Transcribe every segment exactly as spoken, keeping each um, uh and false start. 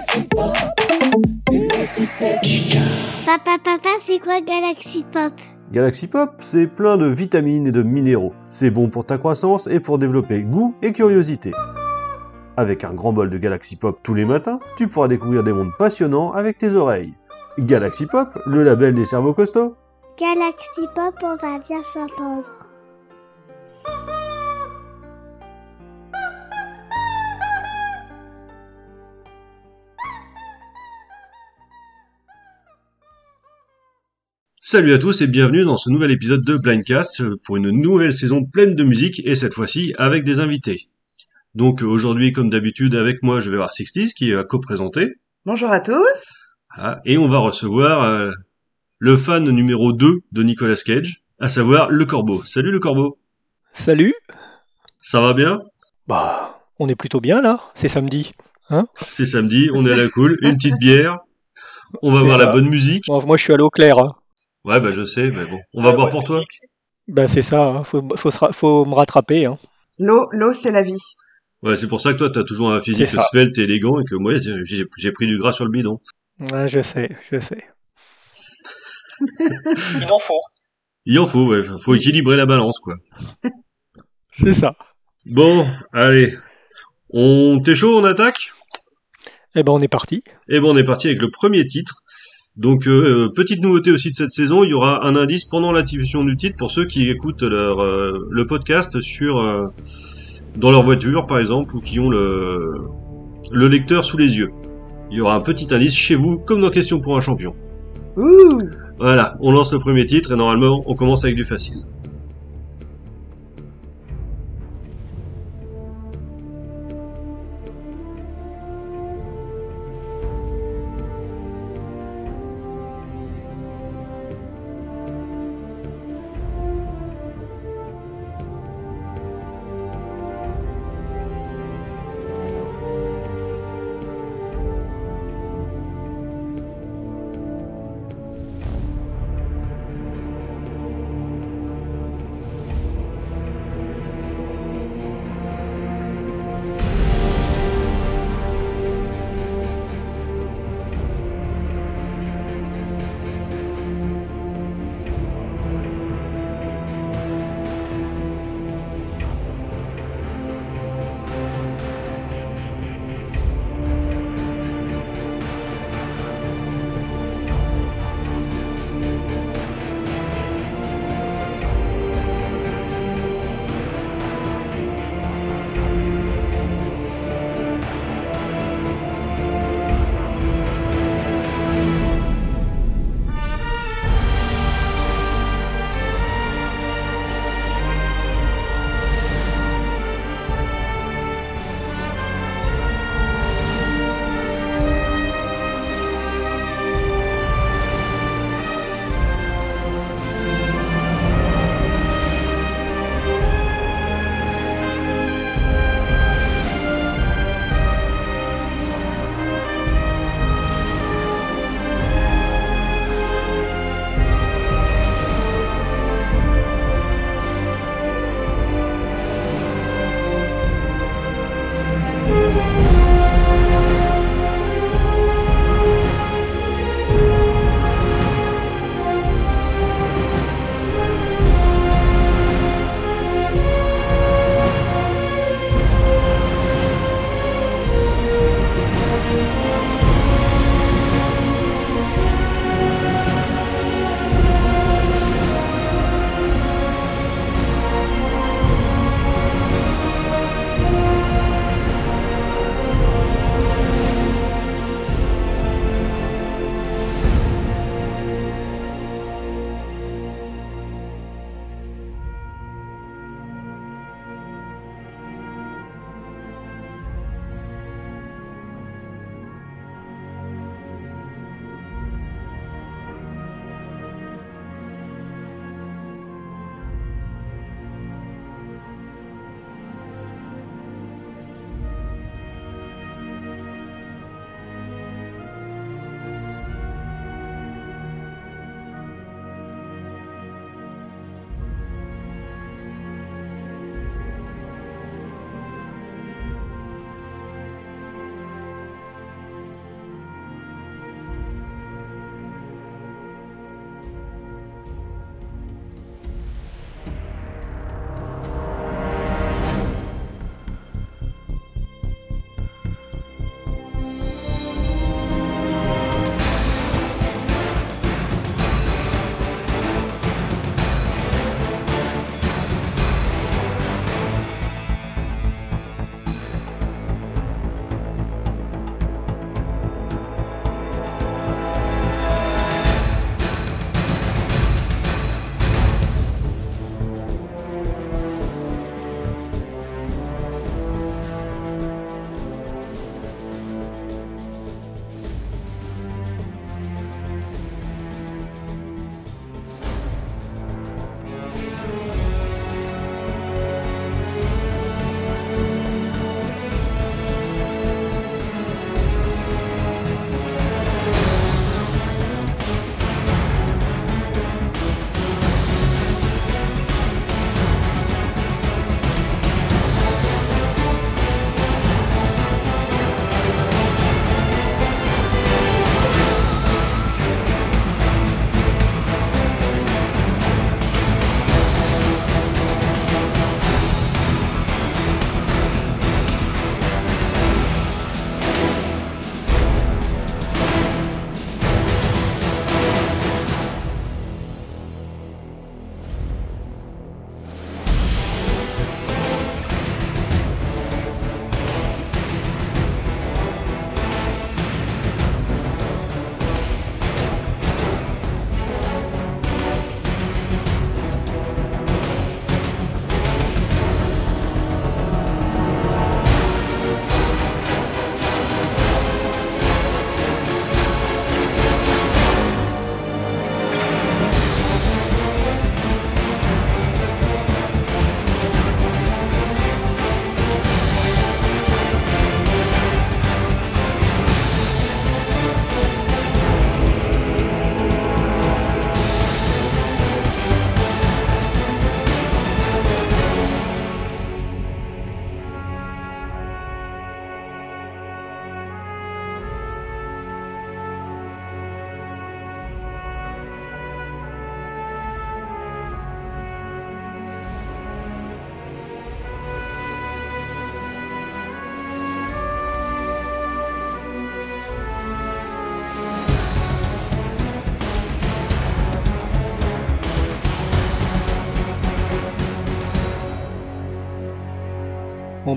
Papa, papa, c'est quoi Galaxy Pop? Galaxy Pop, c'est plein de vitamines et de minéraux. C'est bon pour ta croissance et pour développer goût et curiosité. Avec un grand bol de Galaxy Pop tous les matins, tu pourras découvrir des mondes passionnants avec tes oreilles. Galaxy Pop, le label des cerveaux costauds. Galaxy Pop, on va bien s'entendre. Salut à tous et bienvenue dans ce nouvel épisode de Blindcast pour une nouvelle saison pleine de musique et cette fois-ci avec des invités. Donc aujourd'hui, comme d'habitude, avec moi, je vais voir Sixties qui va co-présenter. Bonjour à tous. Ah, et on va recevoir euh, le fan numéro deux de Nicolas Cage, à savoir le Corbeau. Salut le Corbeau. Salut. Ça va bien? Bah, on est plutôt bien là, c'est samedi. Hein? C'est samedi, on est à la cool, une petite bière, on va C'est voir ça. la bonne musique. Bon, moi je suis à l'eau claire. Hein. Ouais, bah je sais, mais bon, on va boire pour toi. Bah c'est ça, hein. faut, faut, se ra- faut me rattraper. Hein. L'eau, l'eau, c'est la vie. Ouais, c'est pour ça que toi, t'as toujours un physique C'est ça. svelte et élégant et que moi, j'ai, j'ai pris du gras sur le bidon. Ouais, je sais, je sais. Il en faut. Il en faut, ouais, faut équilibrer la balance, quoi. C'est ça. Bon, allez, on t'es chaud, on attaque? Eh ben on est parti. Et bon, on est parti avec le premier titre. Donc, euh, petite nouveauté aussi de cette saison, il y aura un indice pendant la diffusion du titre pour ceux qui écoutent leur, euh, le podcast sur euh, dans leur voiture, par exemple, ou qui ont le, le lecteur sous les yeux. Il y aura un petit indice chez vous, comme dans Question pour un champion. Ouh. Voilà, on lance le premier titre et normalement, on commence avec du facile.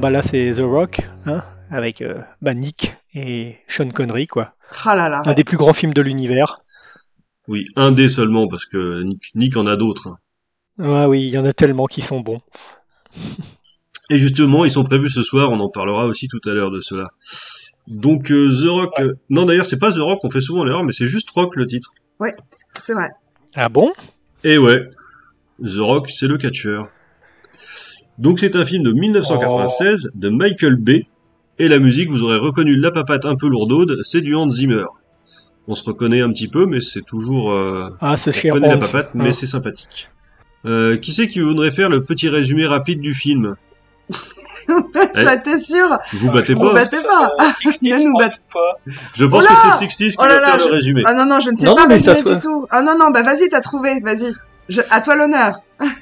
bah là c'est The Rock, hein, avec euh, bah, Nick et Sean Connery, quoi. Ah là là. Un des plus grands films de l'univers. Oui, un dé seulement, parce que Nick, Nick en a d'autres. hein. Ah oui, il y en a tellement qui sont bons. Et justement, ils sont prévus ce soir, on en parlera aussi tout à l'heure de cela. Donc euh, The Rock... Ouais. euh, Non d'ailleurs, c'est pas The Rock, on fait souvent l'erreur, mais c'est juste Rock le titre. C'est vrai. Ah bon? Et ouais, The Rock, c'est le catcheur. Donc c'est un film de dix-neuf cent quatre-vingt-seize de Michael Bay, et la musique, vous aurez reconnu la papate un peu lourdaude, c'est du Hans Zimmer. On se reconnaît un petit peu, mais c'est toujours... Euh... Ah, ce On cher connaît la Hans. papate, mais hein. c'est sympathique. Euh, qui c'est qui voudrait faire le petit résumé rapide du film? J'étais sûre. Vous battez Vous pas battez pas. Ne nous battez pas. Je pense Oh là que c'est Sixties qui Oh là va là, faire je- le résumé. Ah non, non, je ne sais Non, pas mais ça résumer soit- du tout. Ah non, non, bah vas-y, t'as trouvé, vas-y. Je... À toi l'honneur.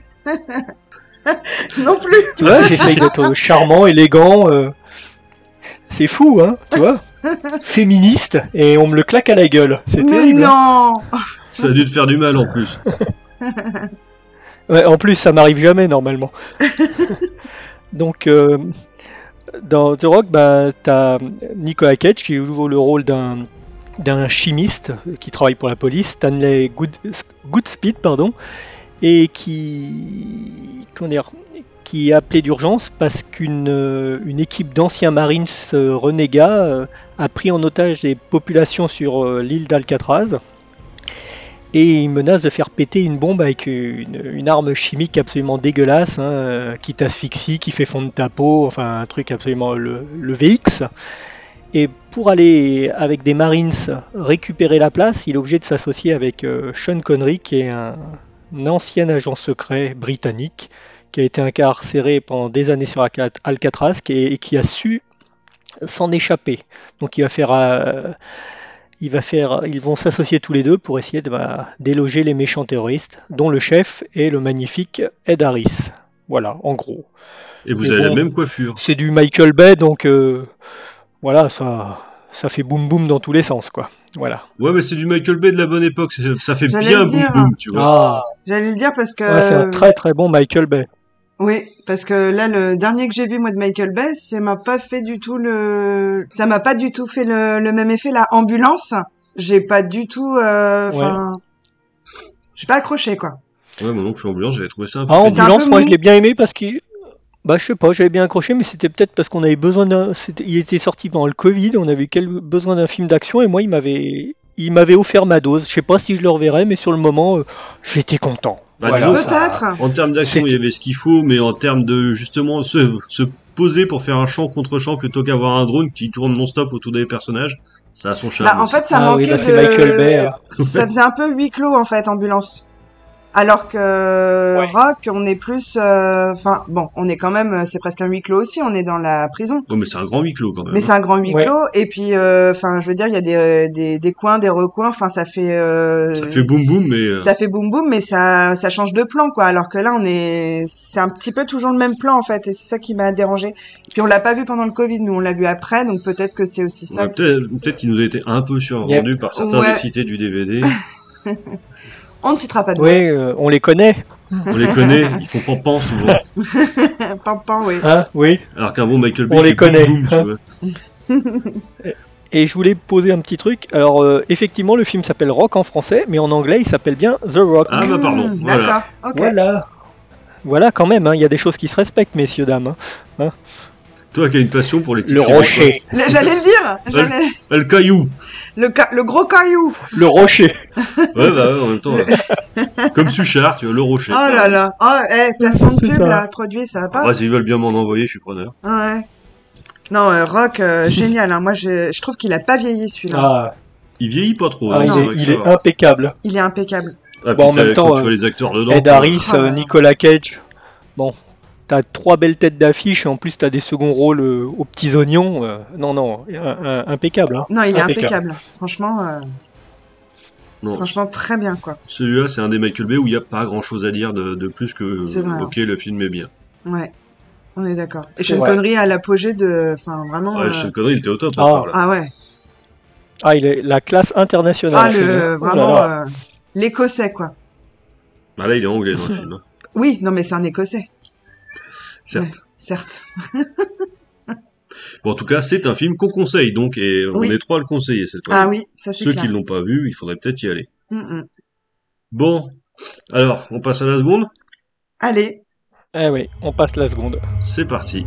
Non plus. Tu vois, j'essaye d'être charmant, élégant. euh, C'est fou, hein, tu vois. Féministe, et on me le claque à la gueule. C'est Mais terrible. hein. non. Ça a dû te faire du mal en plus. Ouais, en plus, ça m'arrive jamais normalement. Donc, euh, dans The Rock, bah, t'as Nicolas Cage qui joue le rôle d'un d'un chimiste qui travaille pour la police, Stanley Good, Goodspeed, pardon, et qui comment dire, qui est appelé d'urgence parce qu'une euh, une équipe d'anciens Marines euh, renégats euh, a pris en otage des populations sur euh, l'île d'Alcatraz. Et il menace de faire péter une bombe avec une, une arme chimique absolument dégueulasse, hein, euh, qui t'asphyxie, qui fait fondre ta peau, enfin un truc absolument le, le V X. Et pour aller avec des Marines récupérer la place, il est obligé de s'associer avec euh, Sean Connery, qui est un, un ancien agent secret britannique, qui a été incarcéré pendant des années sur Alca- Alcatraz qui est- et qui a su s'en échapper. Donc il va faire... euh, il va faire, ils vont s'associer tous les deux pour essayer de bah, déloger les méchants terroristes, dont le chef est le magnifique Ed Harris. Voilà, en gros. Et vous Mais avez bon. la même coiffure. C'est du Michael Bay, donc euh, voilà, ça, ça fait boum boum dans tous les sens, quoi. Voilà. Ouais, mais c'est du Michael Bay de la bonne époque. c'est- Ça fait J'allais bien le boum dire. boum, tu vois. Ah, J'allais le dire parce que. ouais, c'est un très très bon Michael Bay. Oui, parce que là, le dernier que j'ai vu, moi, de Michael Bay, ça m'a pas fait du tout le, ça m'a pas du tout fait le, le même effet. La ambulance, j'ai pas du tout, enfin, j'ai pas accroché, quoi. Ouais, moi non plus, ambulance, j'avais trouvé ça un peu. Ah, C'était un Ambulance, peu moi mou. je l'ai bien aimé parce qu'il. Bah, je sais pas, j'avais bien accroché, mais c'était peut-être parce qu'on avait besoin d'un. c'était- Il était sorti pendant le Covid, on avait quel... besoin d'un film d'action, et moi il m'avait. Il m'avait offert ma dose. Je sais pas si je le reverrai, mais sur le moment, euh, j'étais content. Bah, Voilà. disons, Peut-être. En termes d'action, C'est- il y avait ce qu'il faut, mais en termes de justement se, se poser pour faire un champ contre champ plutôt qu'avoir un drone qui tourne non-stop autour des personnages, ça a son charme. Bah, en aussi. fait, ça Ah oui, manquait bah, de. c'est Michael Bay, hein. Ça faisait un peu huis clos, en fait, ambulance. Alors que Ouais. Rock, on est plus, euh, enfin, bon, on est quand même, c'est presque un huis clos aussi, on est dans la prison. Ouais, mais c'est un grand huis clos quand même. Mais c'est un grand huis Ouais. clos, et puis, euh, enfin, je veux dire, il y a des, euh, des, des coins, des recoins, enfin, ça fait, euh, Ça fait boum boum, mais euh, ça fait boum boum, mais ça, ça change de plan, quoi. Alors que là, on est, c'est un petit peu toujours le même plan, en fait, et c'est ça qui m'a dérangé. Puis on l'a pas vu pendant le Covid, nous, on l'a vu après, donc peut-être que c'est aussi ça. ouais, peut-être peut-être qu'il nous a été un peu survendu par certains Ouais. excités du D V D. On ne citera pas de nom. Oui, euh, on les connaît. On les connaît, ils font pampan souvent. Pampan, oui. Hein, oui. Alors qu'un bon Michael Bay, On il les fait connaît. boum boum, tu vois. Et je voulais poser un petit truc. Alors, euh, effectivement, le film s'appelle Rock en français, mais en anglais, il s'appelle bien The Rock. Ah bah pardon, Hmm, voilà. D'accord, ok. Voilà. Voilà, quand même, hein, il y a des choses qui se respectent, messieurs, dames. hein. Toi qui as une passion pour les titres Le québécois. rocher. Le- J'allais le dire, j'allais, Le caillou. le, ca- le gros caillou. Le rocher. Ouais, bah ouais, en même temps. ouais. Comme Suchard, tu vois, le rocher. Oh là là. Oh, eh, placement de C'est pub, ça. là, produit, ça va pas? Ah, s'ils veulent bien m'en envoyer, je suis preneur. Ouais. Non, euh, Rock, euh, génial, hein. Moi, je, je trouve qu'il a pas vieilli, celui-là. Ah, Il vieillit pas trop. ah, hein, il c'est est, vrai que il ça est va. impeccable. Il est impeccable. Ah, Bon, en puis t'as- même temps, quand tu euh, vois les acteurs dedans. Ed quoi. Harris, Ah. euh, Nicolas Cage. Bon, t'as trois belles têtes d'affiche et en plus t'as des seconds rôles euh, aux petits oignons. euh, non, non, un- un- impeccable. Hein. Non, il est Impeccable. impeccable. Franchement, euh, Non, franchement, très bien, quoi. celui-là, c'est un des Michael Bay où il n'y a pas grand-chose à dire de, de plus que C'est vrai. ok, le film est bien. Ouais. On est d'accord. Et C'est Sean vrai. Connery à l'apogée de, enfin, vraiment, Ouais, euh, Sean Connery, il était au top. Ah. encore, là. ah ouais. Ah, il est la classe internationale. Ah, chez le, nous. Oh là vraiment, là. euh, l'écossais, quoi. Bah là, il est anglais dans le film, hein. Oui, non, mais c'est un écossais. certes. Certes. Bon, en tout cas, c'est un film qu'on conseille, donc, et on Oui. est trois à le conseiller cette fois. Ah oui, ça c'est Ceux clair. qui l'ont pas vu, il faudrait peut-être y aller. Mm, mm. Bon, alors, on passe à la seconde. Allez, Eh oui, on passe la seconde. C'est parti.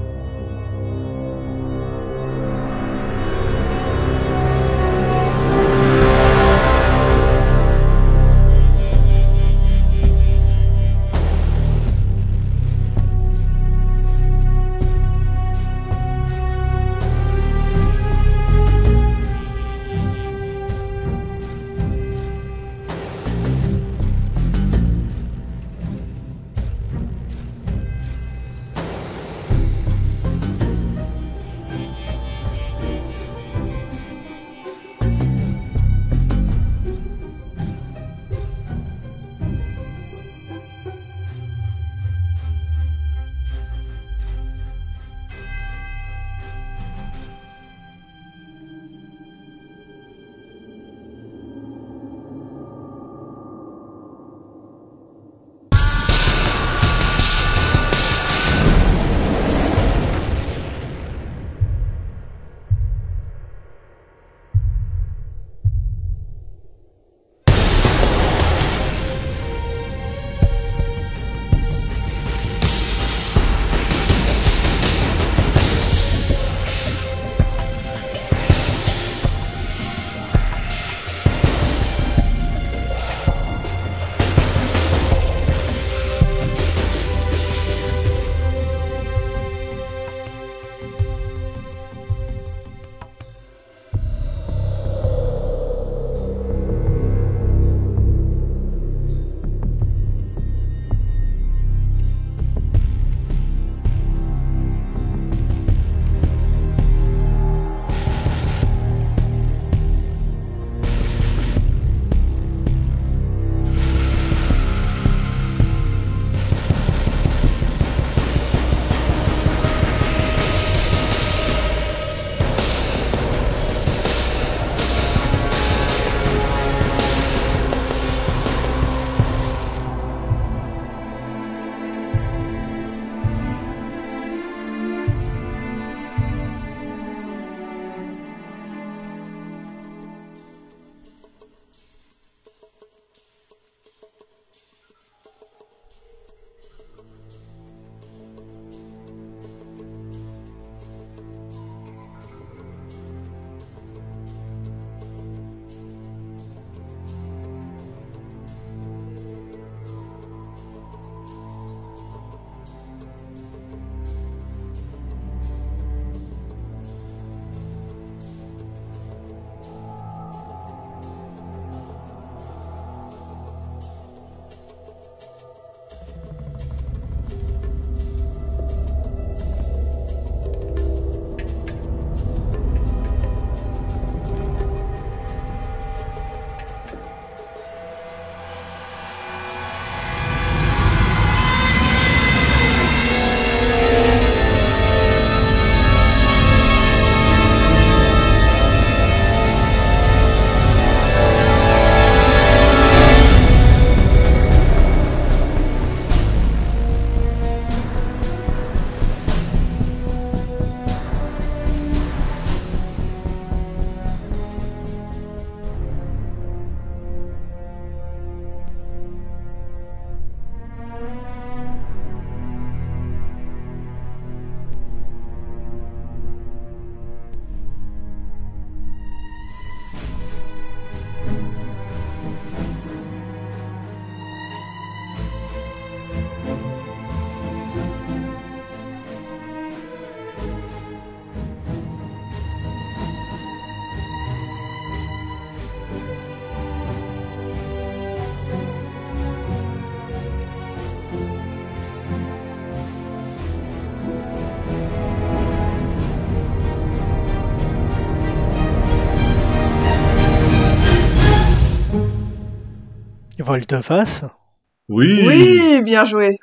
Volte-face. Oui, oui, bien joué.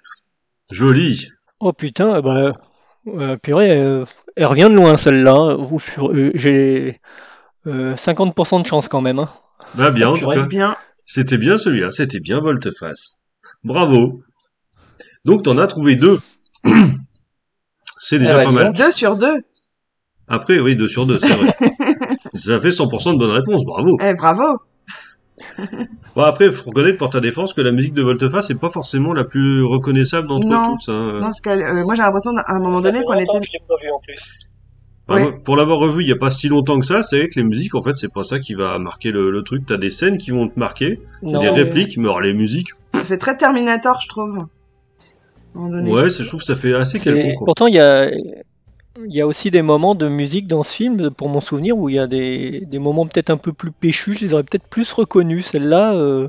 joli. Oh putain, bah, euh, purée, euh, elle revient de loin celle-là. Vous fur- euh, J'ai euh, cinquante pour cent de chance quand même. Hein. Bah bien, Oh, en tout purée. cas. Bien. C'était bien celui-là, c'était bien Volte-face. Bravo. Donc t'en as trouvé deux. C'est déjà Eh bah, pas dis mal. donc. Deux sur deux. Après, oui, deux sur deux, c'est vrai. Ça fait cent pour cent de bonnes réponses, bravo. Eh, bravo. Bon, après, faut reconnaître pour ta défense que la musique de Volteface n'est pas forcément la plus reconnaissable d'entre Non. toutes. Hein. Non, parce que euh, moi j'ai l'impression qu'à un moment donné qu'on était. Je l'ai pas vu en plus. Ah, Ouais. moi, pour l'avoir revu il y a pas si longtemps que ça, c'est vrai que les musiques, en fait, c'est pas ça qui va marquer le, le truc. T'as des scènes qui vont te marquer, Non. des mais- répliques, mais alors les musiques, Ça fait très Terminator, je trouve. À un moment donné. ouais, c'est- je trouve que ça fait assez C'est- quelconque. quoi. Pourtant, il y a, il y a aussi des moments de musique dans ce film, pour mon souvenir, où il y a des, des moments peut-être un peu plus péchus. Je les aurais peut-être plus reconnus. Celle-là, euh,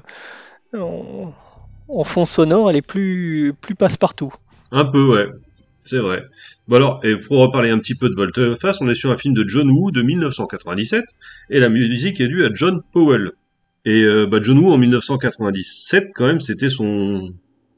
en, en fond sonore, elle est plus, plus passe-partout. Un peu, ouais. C'est vrai. Bon alors, et pour reparler un petit peu de Volteface, on est sur un film de John Woo de mille neuf cent quatre-vingt-dix-sept, et la musique est due à John Powell. Et euh, bah, John Woo en mille neuf cent quatre-vingt-dix-sept, quand même, c'était son...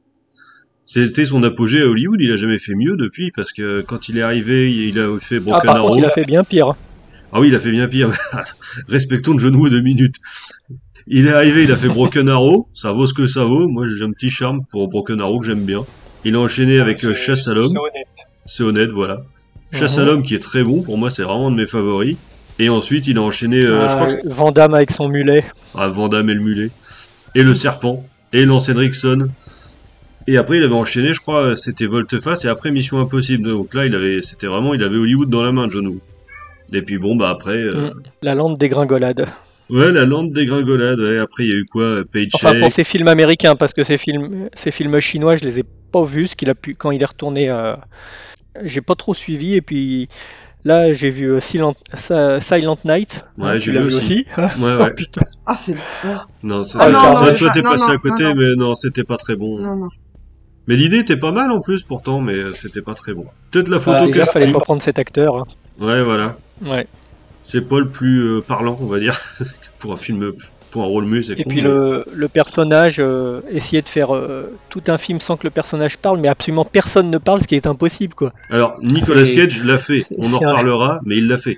C'était son apogée à Hollywood, il a jamais fait mieux depuis, parce que quand il est arrivé, il a fait Ah, Broken par Arrow. contre, il a fait bien pire. Ah oui, il a fait bien pire. Respectons John Woo deux minutes. Il est arrivé, il a fait Broken Arrow, ça vaut ce que ça vaut. Moi, j'ai un petit charme pour Broken Arrow que j'aime bien. Il a enchaîné avec euh, Chasse à l'homme, c'est honnête, voilà. Chasse à Mhm. l'homme qui est très bon, pour moi, c'est vraiment un de mes favoris. Et ensuite, il a enchaîné, euh, je crois que c'est Van Damme avec son mulet. ah, Van Damme et le mulet, et le serpent, et Lance Henriksen. Et après, il avait enchaîné, je crois, euh, c'était Volteface, et après Mission Impossible. Donc là, il avait, c'était vraiment, il avait Hollywood dans la main, John Woo. Et puis bon, bah après, euh, Mm. La lente dégringolade. ouais, la lente dégringolade, ouais. Après, il y a eu quoi, Paycheck. Enfin, pour ces films américains, parce que ces films, ces films chinois, je les ai pas vus. Ce qu'il a pu, quand il est retourné, euh, j'ai pas trop suivi. Et puis là, j'ai vu euh, Silent, Sa- Silent Night. Ouais, Hein, j'ai tu l'as vu vu aussi. aussi. Ouais, Oh, ouais. putain. Ah, c'est. Ouais. Non, c'est Ah, non, non, toi, j'ai toi, pas- t'es non, passé non, à côté, non, non. mais non, c'était pas très bon. Non, non. Mais l'idée était pas mal en plus, pourtant, mais euh, c'était pas très bon. Peut-être la photo Bah, déjà, fallait casting. pas prendre cet acteur. hein. Ouais, voilà. Ouais. C'est pas le plus euh, parlant, on va dire, pour un film, pour un rôle muet, c'est Et con, puis mais- le, le personnage, euh, essayer de faire euh, tout un film sans que le personnage parle, mais absolument personne ne parle, ce qui est impossible, quoi. Alors, Nicolas C'est- Cage l'a fait, c'est- on en c'est un- reparlera, mais il l'a fait.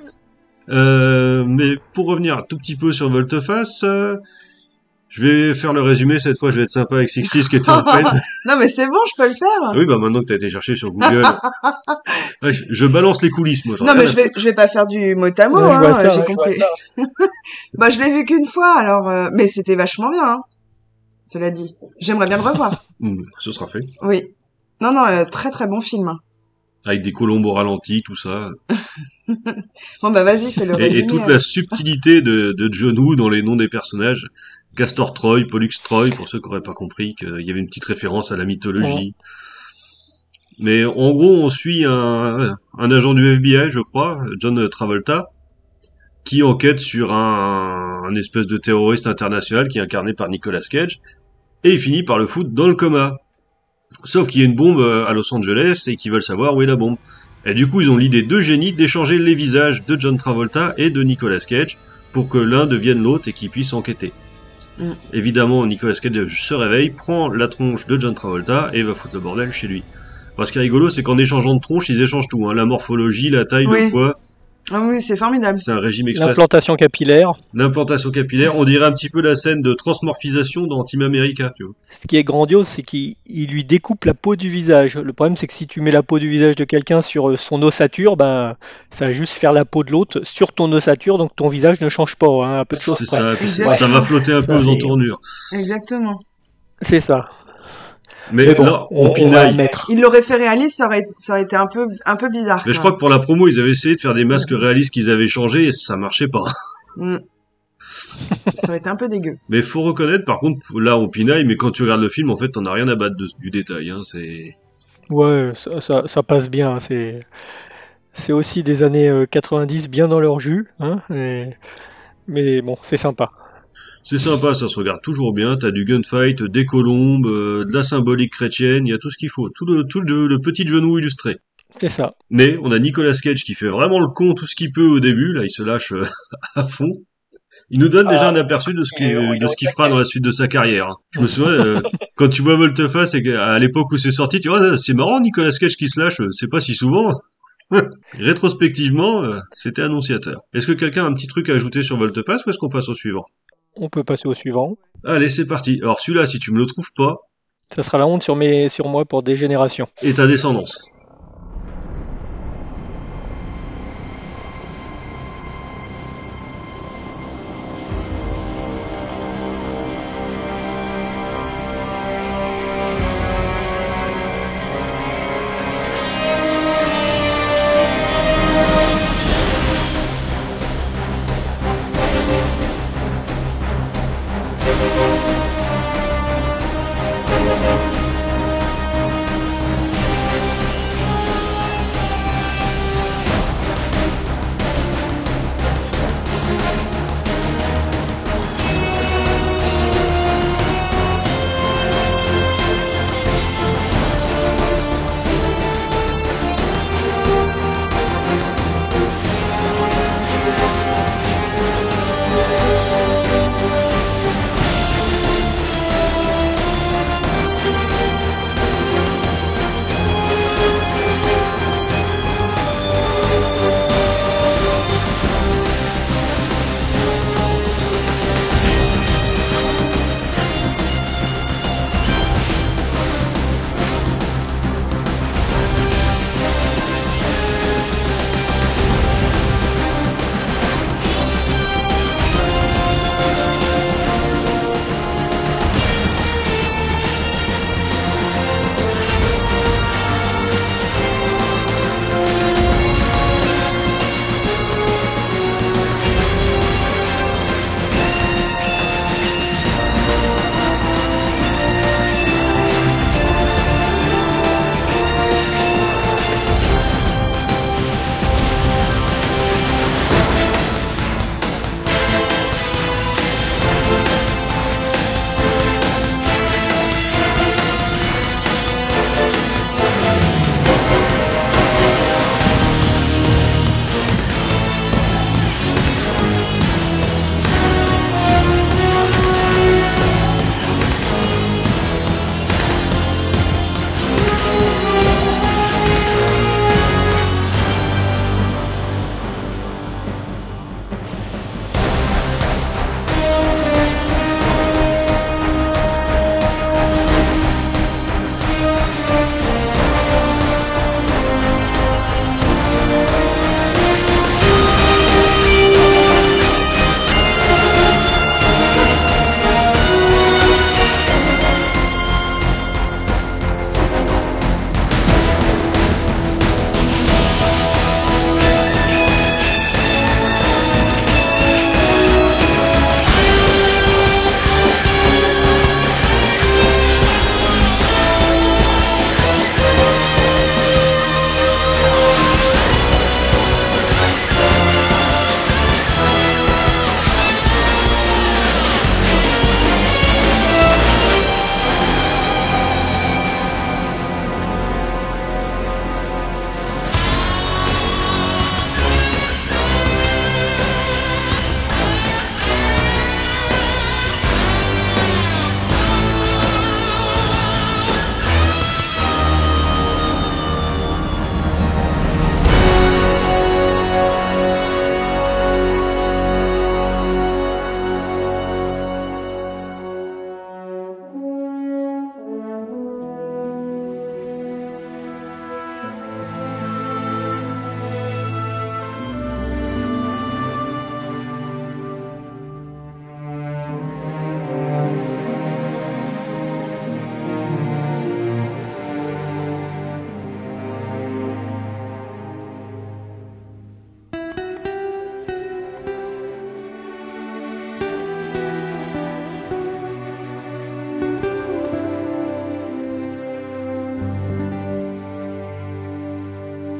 Euh, mais pour revenir un tout petit peu sur Volteface, euh, je vais faire le résumé, cette fois je vais être sympa avec Sixties qui était en peine. Non, mais c'est bon, je peux le faire. Ah oui, bah maintenant que t'as été chercher sur Google. Ouais, je, je balance les coulisses, moi. j'en ai Non, mais rien à je vais, je vais pas faire du mot à mot, Ouais, je hein, vois ça, j'ai ouais, je compris. Bah, je l'ai vu qu'une fois, alors, euh, mais c'était vachement bien, hein. Cela dit. J'aimerais bien le revoir. Hmm, ce sera fait. Oui. Non, non, euh, très très bon film. Avec des colombes au ralenti, tout ça. Bon, bah, vas-y, fais le Et, résumé. et toute hein. la subtilité de, de John Woo dans les noms des personnages. Castor Troy, Pollux Troy, pour ceux qui n'auraient pas compris qu'il y avait une petite référence à la mythologie. Mais en gros, on suit un, un agent du F B I, je crois, John Travolta, qui enquête sur un, un espèce de terroriste international qui est incarné par Nicolas Cage, et il finit par le foutre dans le coma. Sauf qu'il y a une bombe à Los Angeles et qu'ils veulent savoir où est la bombe. Et du coup, ils ont l'idée de génie d'échanger les visages de John Travolta et de Nicolas Cage pour que l'un devienne l'autre et qu'ils puissent enquêter. Mm. Évidemment, Nicolas Cage se réveille, prend la tronche de John Travolta et va foutre le bordel chez lui. Alors, ce qui est rigolo, c'est qu'en échangeant de tronche, ils échangent tout, hein, la morphologie, la taille, Oui. le poids. Ah oui, c'est formidable. C'est un régime express. L'implantation capillaire. L'implantation capillaire, on dirait un petit peu la scène de transmorphisation dans Team America, tu vois. Ce qui est grandiose, c'est qu'il il lui découpe la peau du visage. Le problème, c'est que si tu mets la peau du visage de quelqu'un sur euh, son ossature, ben, ça va juste faire la peau de l'autre sur ton ossature, donc ton visage ne change pas, hein, un peu de choses C'est près. ça, puis ça, Ouais. ça va flotter un peu Ça, aux c'est- entournures. Exactement. C'est ça. Mais, Mais bon, là, on, on on va pinaille. admettre. Il l'aurait fait réaliste, ça aurait, ça aurait été un peu, un peu bizarre. Mais je quoi. crois que pour la promo, ils avaient essayé de faire des masques réalistes qu'ils avaient changés et ça marchait pas. Mm. Ça aurait été un peu dégueu. Mais faut reconnaître, par contre, là on pinaille, mais quand tu regardes le film, en fait, t'en as rien à battre de- du détail. Hein, c'est... Ouais, ça, ça, ça passe bien. C'est, c'est aussi des années euh, quatre-vingt-dix bien dans leur jus, hein, et- mais bon, c'est sympa. c'est sympa, ça se regarde toujours bien. T'as du gunfight, des colombes, euh, de la symbolique chrétienne, il y a tout ce qu'il faut. Tout le, tout le, le petit genou illustré. C'est ça. Mais on a Nicolas Cage qui fait vraiment le con tout ce qu'il peut au début. Là, il se lâche euh, à fond. Il nous donne déjà Ah, un aperçu de ce qu'il, il est- il est de ce au qu'il fera dans la suite de sa carrière. hein. Je me souviens, euh, quand tu vois Volteface, et qu'à l'époque où c'est sorti, tu vois, ah, c'est marrant Nicolas Cage qui se lâche, euh, c'est pas si souvent. Rétrospectivement, euh, c'était annonciateur. Est-ce que quelqu'un a un petit truc à ajouter sur Volteface ou est-ce qu'on passe au suivant? On peut passer au suivant. Allez, c'est parti. Alors celui-là, si tu me le trouves pas, Ça sera la honte sur, mes, sur moi pour des générations. et ta descendance.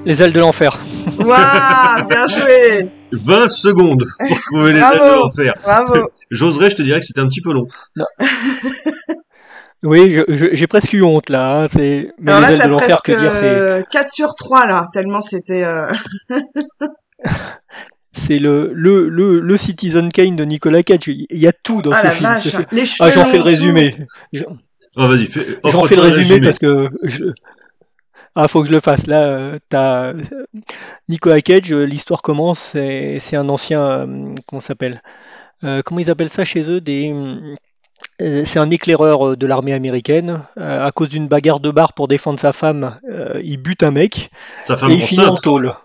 Les ailes de l'enfer. Waouh, bien joué. vingt secondes pour trouver les Bravo. ailes de l'enfer. Bravo. J'oserais, je te dirais que c'était un petit peu long. Oui, je- je- j'ai presque eu honte là. Hein, c'est... Mais Alors les là, ailes t'as de l'enfer, presque que dire, c'est, euh, quatre sur trois, là, tellement c'était... euh, c'est le, le, le, le Citizen Kane de Nicolas Cage. Il y a tout dans Ah ce la film. Ce vache, film- les cheveux Ah, j'en fais le longs, résumé. Je- Oh, vas-y, fais, J'en offre-toi fais le un résumé parce que je... ah, faut que je le fasse. Là, euh, t'as euh, Nicolas Cage. euh, L'histoire commence. C'est, c'est un ancien. euh, comment ça s'appelle Euh, Comment ils appellent ça chez eux des, euh, C'est un éclaireur euh, de l'armée américaine. Euh, à cause d'une bagarre de bar pour défendre sa femme, euh, il bute un mec Sa et femme il finit en enceinte. tôle.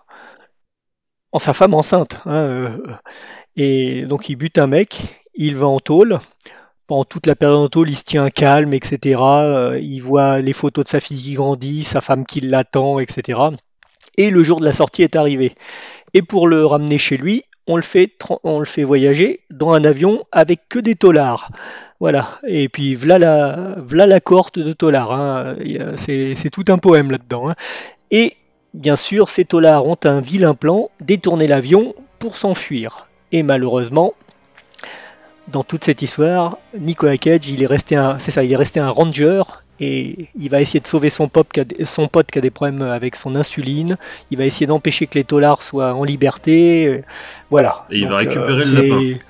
En sa femme enceinte. Hein, euh, et donc il bute un mec. Il va en tôle. Pendant toute la période en tôle, il se tient calme, et cetera. Euh, il voit les photos de sa fille qui grandit, sa femme qui l'attend, et cetera. Et le jour de la sortie est arrivé. Et pour le ramener chez lui, on le fait, tra- on le fait voyager dans un avion avec que des taulards. Voilà. Et puis voilà la, v'là la cohorte de taulards. Hein. Il y a- C'est, c'est tout un poème là-dedans. Hein. Et bien sûr, ces taulards ont un vilain plan, détourner l'avion pour s'enfuir. Et malheureusement, dans toute cette histoire, Nicolas Cage, il est resté un, c'est ça, il est resté un ranger et il va essayer de sauver son pote, qui a, des- son pote qui a des problèmes avec son insuline. Il va essayer d'empêcher que les taulards soient en liberté. euh, Voilà. Et il va Donc, récupérer le c'est- lapin.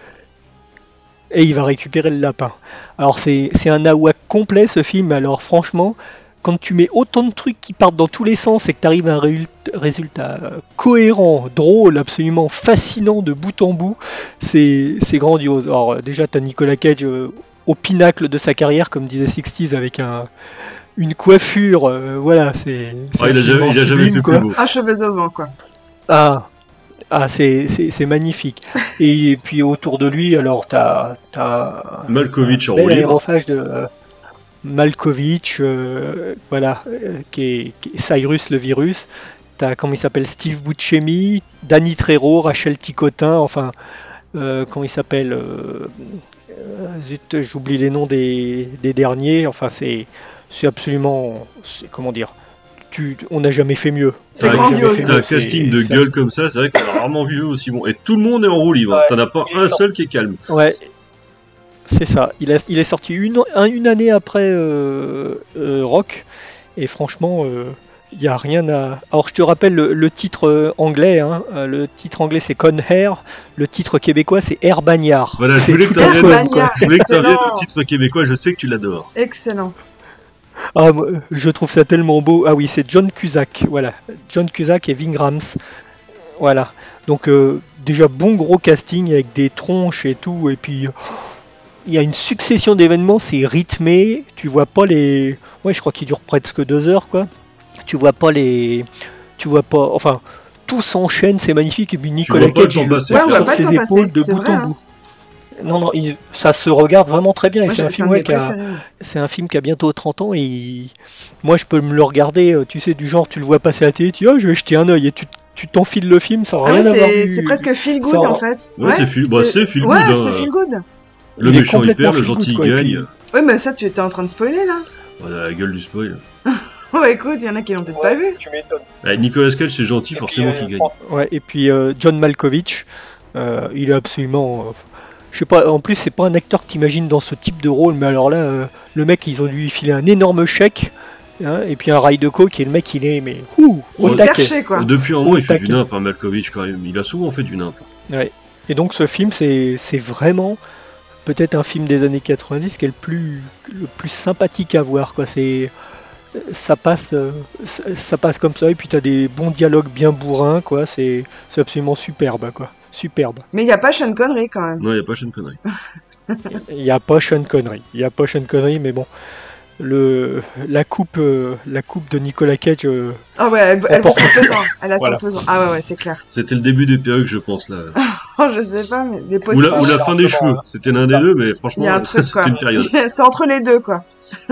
Et il va récupérer le lapin. Alors c'est, c'est un nawak complet ce film. Alors franchement, quand tu mets autant de trucs qui partent dans tous les sens et que tu arrives à un réult- résultat euh, cohérent, drôle, absolument fascinant de bout en bout, c'est, c'est grandiose. Alors euh, déjà, tu as Nicolas Cage euh, au pinacle de sa carrière, comme disait sixties, avec un, une coiffure, euh, voilà, c'est, c'est Ah, un il a film jamais, en il a jamais sublime, fait quoi. plus beau. Ah, cheveux au vent, quoi. Ah, ah c'est, c'est, c'est magnifique. Et, puis autour de lui, alors, tu as Malkovich en bel roue libre. aérophage de euh, Malkovich, euh, voilà, euh, qui, est, qui est Cyrus le virus. T'as, comment il s'appelle, Steve Buscemi, Danny Trejo, Rachel Ticotin, enfin, euh, comment il s'appelle, euh, euh, zut, j'oublie les noms des, des derniers. Enfin, c'est, c'est absolument, c'est, comment dire, tu, on n'a jamais fait mieux. C'est T'as un- grandiose. T'as un C'est- casting de c'est- gueule comme ça, c'est vrai qu'on a rarement vu aussi bon. Et tout le monde est en roue libre. Ouais. T'en as pas Il est un sorti. seul qui est calme. Ouais, c'est ça. Il, a- il est sorti une, un- une année après euh, euh, Rock, et franchement, il n'y a rien à. Alors, je te rappelle le, le titre euh, anglais. Hein. Euh, Le titre anglais, c'est Con Air. Le titre québécois, c'est Air Bagnard. Voilà, je C'est voulais que tout t'en un viennes, poème, quoi. je voulais que t'en viennes Excellent. au titre québécois, je sais que tu l'adores. Excellent. Ah, moi, je trouve ça tellement beau. Ah oui, c'est John Cusack. Voilà, John Cusack et Ving Rhames. Voilà. Donc euh, déjà bon gros casting avec des tronches et tout, et puis euh, il y a une succession d'événements, c'est rythmé. Tu vois pas les, ouais, je crois qu'il dure presque deux heures, quoi. Tu vois pas les, tu vois pas, enfin, tout s'enchaîne, c'est magnifique. Et puis Nicolas vois pas le Cage, temps il passer, Ouais, on clair. voit pas le ses temps passer, épaules de c'est bout vrai, en hein. bout. Non, non, il- ça se regarde vraiment très bien. Et Moi, c'est un c'est film un de ouais, mes qui a- préférés. c'est un film qui a bientôt trente ans et il- moi je peux me le regarder, euh, tu sais, du genre tu le vois passer à la télé, tu dis oh je vais jeter un œil et tu tu t'enfiles le film sans Ah rien ouais, avoir c'est vu. c'est presque feel good Ça- en fait. Ouais, c'est feel- bah, c'est feel good, Ouais, hein. c'est feel good. Le Il est méchant il complètement perd, le feel good, gentil il quoi, et gagne. puis- Ouais, mais ça, tu étais en train de spoiler là. Voilà, la gueule du spoil. Oh, écoute, il y en a qui l'ont peut-être pas vu. Tu m'étonnes. Ouais, Nicolas Cage c'est gentil, forcément qu'il gagne. Ouais, et puis euh, John Malkovich, euh, il est absolument. euh, je sais pas, en plus, c'est pas un acteur que t'imagines dans ce type de rôle, mais alors là, euh, le mec, ils ont dû lui filer un énorme chèque, hein, et puis un rail de coke, et le mec, il est, mais ouh, au Ouais, taquet. Perché quoi. Depuis un moment, il fait Taquet. du nimp, hein, Malkovich quand même. Il a souvent fait du nimp. Ouais. Et donc, ce film, c'est c'est vraiment peut-être un film des années quatre-vingt-dix qui est le plus, le plus sympathique à voir, quoi. C'est. Ça passe, euh, ça, ça passe comme ça, et puis t'as des bons dialogues bien bourrins, quoi. C'est c'est absolument superbe, quoi. Superbe. Mais il y a pas Sean Connery quand même. Non, il n'y a pas Sean Connery. Il n'y a pas Sean Connery. Il n'y a pas Sean Connery, mais bon. Le, la, coupe, euh, la coupe de Nicolas Cage. euh, Ah ouais, elle, elle porte- sent pesant. Elle a Voilà. son pesant. Ah ouais, ouais, c'est clair. C'était le début des perruques, je pense, là. Oh, je sais pas, mais des Ou la, postiches. ou la fin des cheveux. C'était l'un des deux, mais franchement, Il y a un truc quoi. c'était une période. C'était entre les deux quoi.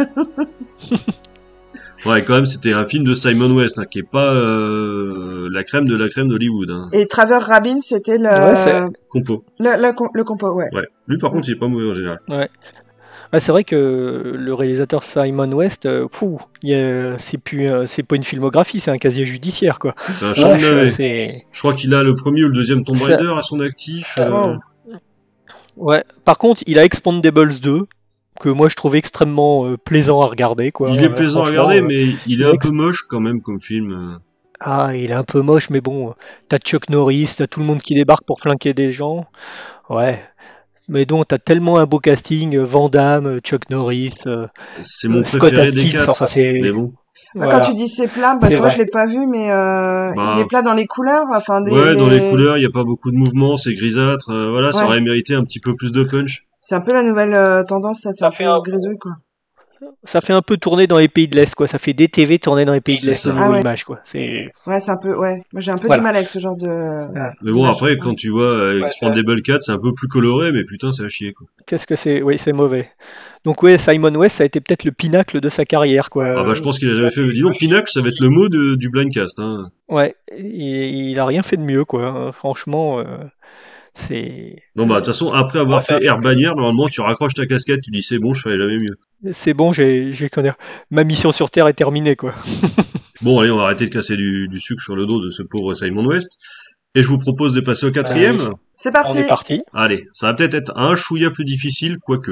Ouais, quand même, c'était un film de Simon West, hein, qui est pas euh, la crème de la crème d'Hollywood. Hein. Et Trevor Rabin, c'était le... Ouais, c'est- Compo. le, le, com- le compo, ouais. Ouais. Lui, par contre, il est pas mauvais en général. Ouais. Ah, c'est vrai que le réalisateur Simon West, euh, fou, il y a- c'est plus, euh, c'est pas une filmographie, c'est un casier judiciaire, quoi. C'est un champ de Vache, navet. c'est, Je crois qu'il a le premier ou le deuxième Tomb ça- Raider à son actif. euh, Wow. ouais. Par contre, il a Expendables deux, que moi je trouve extrêmement euh, plaisant à regarder, quoi. Il est Euh, plaisant à franchement, regarder, euh, mais il est il un ex- peu moche quand même comme film. euh. ah, il est un peu moche, mais bon, euh, t'as Chuck Norris, t'as tout le monde qui débarque pour flanquer des gens. Ouais. Mais donc, t'as tellement un beau casting, euh, Van Damme, euh, Chuck Norris, euh, C'est mon euh, Scott préféré des Adkins, quatre. enfin c'est... Mais bon. Bah, Voilà. quand tu dis c'est plat, parce C'est que moi vrai. je l'ai pas vu, mais euh, Bah, il est plat dans les couleurs, enfin les, Ouais, dans les les- couleurs, il y a pas beaucoup de mouvements, c'est grisâtre. euh, voilà, ça Ouais. aurait mérité un petit peu plus de punch. C'est un peu la nouvelle euh, tendance, ça, c'est Ça un fait peu un- grisouille, quoi. Ça fait un peu tourner dans les pays de l'Est, quoi. Ça fait des T V tourner dans les pays de C'est l'Est ça. au niveau Ah ouais. image, quoi. C'est... Ouais, c'est un peu, ouais. Moi j'ai un peu Voilà. du mal avec ce genre de. Ah. Mais bon, d'image. après, Ouais. quand tu vois euh, Expandable quatre, c'est un peu plus coloré, mais putain, c'est à chier, quoi. Qu'est-ce que c'est? Oui, c'est mauvais. Donc ouais, Simon West, ça a été peut-être le pinacle de sa carrière, quoi. Ah bah, je pense qu'il a jamais fait... Dis donc, Pinacle, ça va être le mot de, du blind cast, hein. Ouais, il, il a rien fait de mieux, quoi. Hein. Franchement, euh, c'est... Non, bah, de toute façon, après avoir fait Air Bannière, normalement, tu raccroches ta casquette, tu dis c'est bon, je ferai jamais mieux. C'est bon, j'ai, j'ai, comment dire, ma mission sur Terre est terminée, quoi. Bon, allez, on va arrêter de casser du, du sucre sur le dos de ce pauvre Simon West. Et je vous propose de passer au quatrième. Euh, C'est On parti. est parti. Allez, ça va peut-être être un chouïa plus difficile, quoique.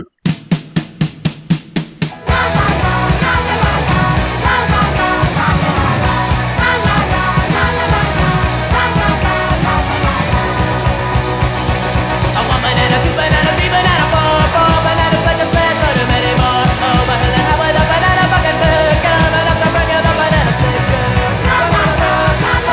A one banana, two banana, three banana, four, four bananas, but the plans are too many more. Over hill and high with a banana bucket hook, coming up to bring you the banana split show.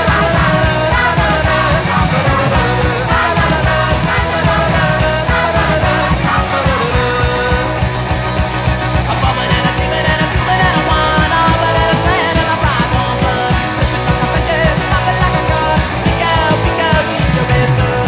A four banana, three banana, two banana, one, all bananas playing in a five on one. Push it like a punches, pop it like a gun. Peek out, peek out, peek your best look.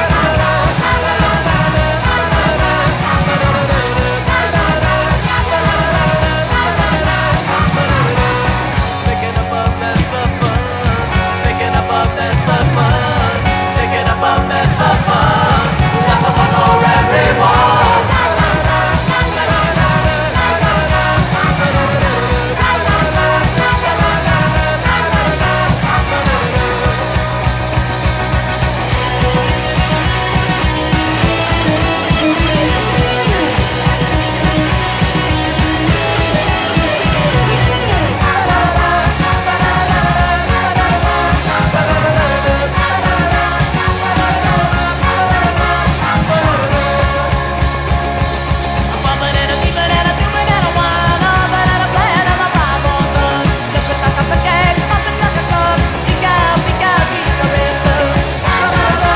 Picking up a mess of fun. Picking up a mess of fun. Picking up a mess of fun. Lots of fun for everyone. A one banana, three banana, two banana, one, all banana playing on a five on one. Look it like a pancake, pop it like a cup. Peek out, peek out, peek your best look.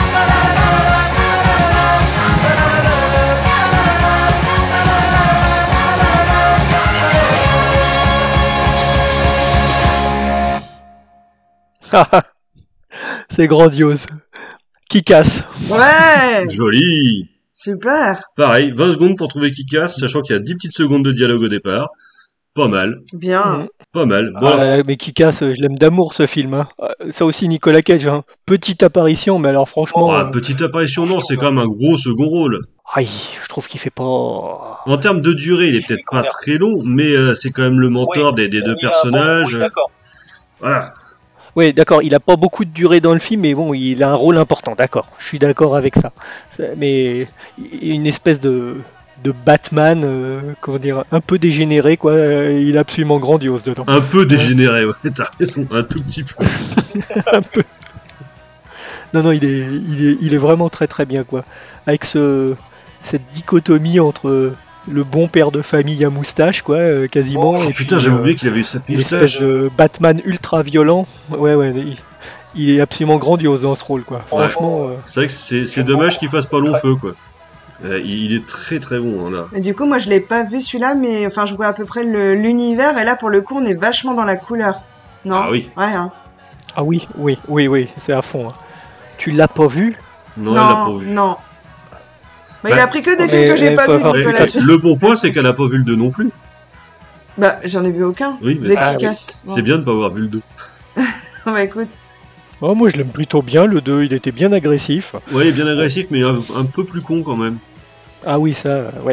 C'est grandiose. Qui casse. Ouais. Joli! Super. Pareil, vingt secondes pour trouver qui casse, sachant qu'il y a dix petites secondes de dialogue au départ. Pas mal, Bien. Mhm. pas mal. Bon, Ah, mais qui casse, je l'aime d'amour ce film. Hein. Euh, Ça aussi, Nicolas Cage, hein. Petite apparition, mais alors franchement, ah, euh, petite apparition, non, c'est quand même un gros second rôle. aïe, je trouve qu'il fait pas. En termes de durée, il est peut-être pas très long, mais euh, c'est quand même le mentor des, des deux personnages. Voilà. Oui, d'accord, il a pas beaucoup de durée dans le film, mais bon, il a un rôle important, d'accord. Je suis d'accord avec ça. C'est- Mais il y a une espèce de, de Batman, euh, comment dire, un peu dégénéré, quoi. euh, Il est absolument grandiose dedans. Un peu dégénéré, ouais, t'as raison, un tout petit peu. Un peu. Non, non, il est, il est, il est vraiment très très bien, quoi. Avec ce, cette dichotomie entre le bon père de famille à moustache, quoi, euh, quasiment. Oh et putain, puis, j'avais euh, oublié qu'il avait eu cette une moustache. espèce de Batman ultra violent. Ouais, ouais, il, il est absolument grandiose dans ce rôle, quoi. Franchement, euh, C'est vrai que c'est c'est dommage qu'il fasse pas long feu, quoi. Euh, il il est très très bon, hein, là. Et du coup, moi, je l'ai pas vu celui-là, mais enfin, je vois à peu près le- l'univers. Et là, pour le coup, on est vachement dans la couleur. Non. Ah oui. Ouais. Hein. ah oui, oui, oui, oui, c'est à fond. hein. Tu l'as pas vu? Non, elle l'a pas vu. non. Bah, il Bah, a pris que des mais- films que j'ai mais pas faut vus, avoir Mais Nicolas. le bon point, c'est qu'elle a pas vu le deux non plus. Bah, j'en ai vu aucun. Oui, mais Dès c'est- qu'il Ah oui. casse. Bon. c'est bien de pas avoir vu le deux. Bah, écoute. Oh, moi, je l'aime plutôt bien, le deux, il était bien agressif. Ouais, il est bien agressif, mais un, un peu plus con quand même. Ah oui, ça, euh, ouais.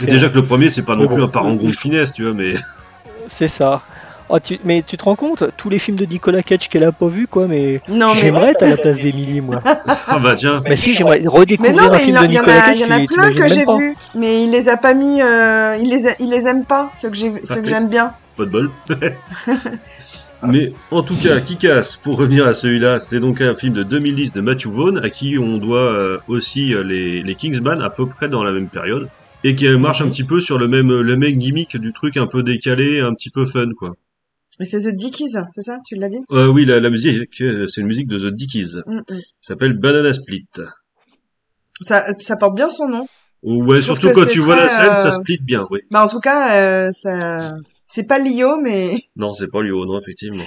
Et déjà que le premier, c'est pas non Mais plus bon. un parangon de finesse, tu vois, mais C'est ça. Oh, tu... Mais tu te rends compte, tous les films de Nicolas Cage qu'elle a pas vu, quoi, mais Non, mais- j'aimerais être à la place d'Emily, moi. ah bah tiens, Mais si, j'aimerais Mais redécouvrir non, un mais il film y, de en- il y en Nicolas a, Cage. il y en a tu- plein que t'imagines j'ai même pas. vus, mais il les a pas mis, euh, il les, a- il les aime pas, ceux que j'ai, ceux que oui. j'aime bien. pas de bol. Mais en tout cas, Kick-Ass, pour revenir à celui-là, c'était donc un film de deux mille dix de Matthew Vaughn, à qui on doit euh, aussi euh, les, les Kingsman, à peu près dans la même période, et qui euh, marche un petit peu sur le même, le même gimmick du truc un peu décalé, un petit peu fun, quoi. Mais c'est The Dickies, c'est ça, tu l'as dit? Euh, oui, la, la musique, euh, c'est une musique de The Dickies. Mm, mm. Ça s'appelle Banana Split. Ça, ça porte bien son nom. Ouais, Je trouve surtout que quand c'est tu vois la très, scène, ça euh, split bien, oui. Bah en tout cas, euh, ça, c'est pas Lio, mais Non, c'est pas lui, non, effectivement.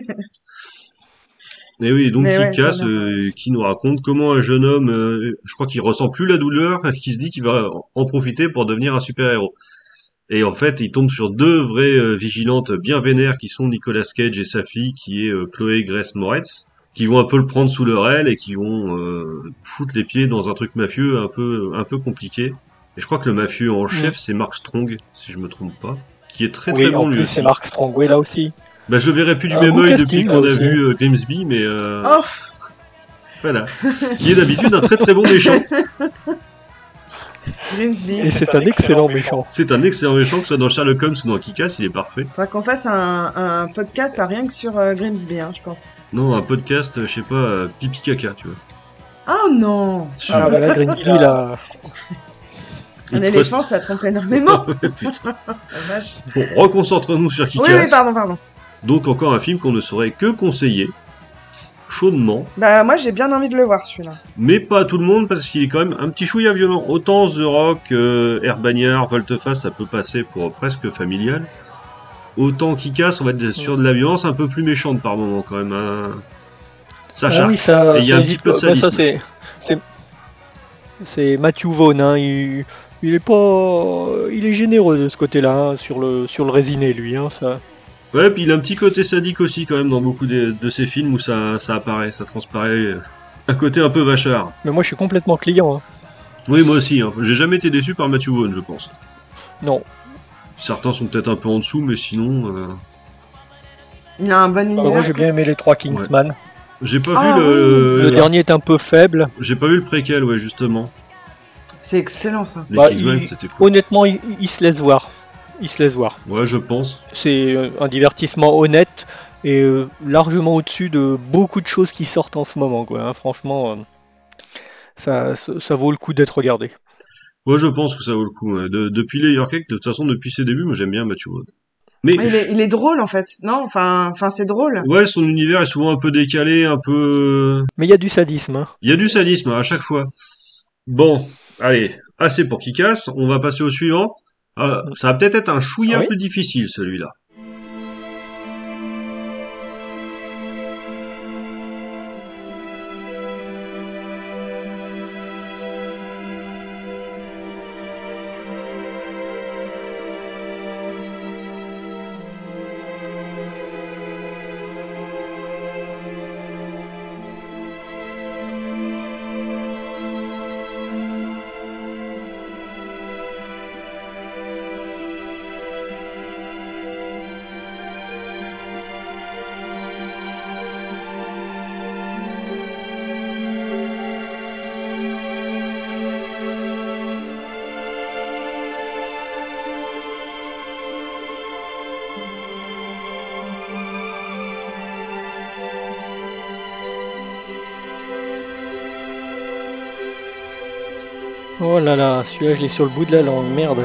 Et oui, donc Mais ouais, Kick-Ass, ça a l'air, euh, qui nous raconte comment un jeune homme, euh, je crois qu'il ressent plus la douleur, qui se dit qu'il va en profiter pour devenir un super-héros. Et en fait, il tombe sur deux vraies euh, vigilantes bien vénères qui sont Nicolas Cage et sa fille, qui est euh, Chloé Grace Moretz, qui vont un peu le prendre sous leur aile et qui vont euh, foutre les pieds dans un truc mafieux un peu un peu compliqué. Et je crois que le mafieux en chef, c'est Mark Strong, si je me trompe pas, qui est très Oui, très bon en lui plus, aussi. c'est Mark Strong, oui, là aussi. Bah, je le verrai plus du Un même beau œil casting, depuis qu'on là a aussi. vu euh, Grimsby, mais euh, oh, voilà. Qui est d'habitude un très très bon méchant. Grimsby. Et c'est un excellent méchant. C'est un excellent méchant, que ce soit dans Sherlock Holmes ou dans Kick-Ass, il est parfait. Faudra qu'on fasse un, un podcast à rien que sur euh, Grimsby, hein, je pense. Non, un podcast, je sais pas, euh, pipi caca, tu vois. Oh non! Sur- Ah, bah là, Grimsby, là. Un il éléphant, ça trompe énormément. trust- Putain. La vache. Bon, reconcentrons-nous sur Oui, Kick-Ass. oui, pardon, pardon. Donc encore un film qu'on ne saurait que conseiller, chaudement, Bah moi j'ai bien envie de le voir celui-là. mais pas à tout le monde parce qu'il est quand même un petit chouïa violent. Autant The Rock, euh, Air Bagnard, Volteface, ça peut passer pour presque familial. Autant Kick-Ass, on va être sur de la violence un peu plus méchante par moment quand même. Hein. Ça Ah charque. oui, ça. Et il y a ça un petit hésite peu de pas. Bah, ça, sadisme. c'est. C'est. C'est Matthew Vaughn, hein. Il... il est pas. Il est généreux de ce côté-là, hein, sur le sur le résiné, lui, hein, ça. Ouais, puis il a un petit côté sadique aussi quand même dans beaucoup de, de ses films où ça, ça apparaît, ça transparaît. euh, Un côté un peu vachard. Mais moi, je suis complètement client, hein. Oui, moi aussi. Hein. J'ai jamais été déçu par Matthew Vaughn, je pense. Non. Certains sont peut-être un peu en dessous, mais sinon... euh, Il a un bon Bah, univers. moi, j'ai bien aimé les trois Kingsman. J'ai pas Ah vu le... Le dernier est un peu faible. J'ai pas vu le préquel, ouais, justement. C'est excellent ça. Les Bah, Kingsman, il- c'était cool. Honnêtement, il, il se laisse voir. Il se laisse voir. Ouais, je pense. C'est euh, un divertissement honnête et euh, largement au-dessus de beaucoup de choses qui sortent en ce moment, quoi, hein. Franchement, euh, ça, ça, ça vaut le coup d'être regardé. Ouais, je pense que ça vaut le coup. Ouais. De- depuis les York, de toute façon, depuis ses débuts, moi j'aime bien Matthew Vaughn. Mais Il est, il est drôle en fait, non? Enfin, enfin c'est drôle. ouais, son univers est souvent un peu décalé, un peu... Mais il y a du sadisme, hein. Il y a du sadisme hein, à chaque fois. Bon, allez, assez pour Kick-Ass, on va passer au suivant. Ah, ça va peut-être être un chouïa Oui. plus difficile celui-là. Oh là là, celui-là, je l'ai sur le bout de la langue, merde.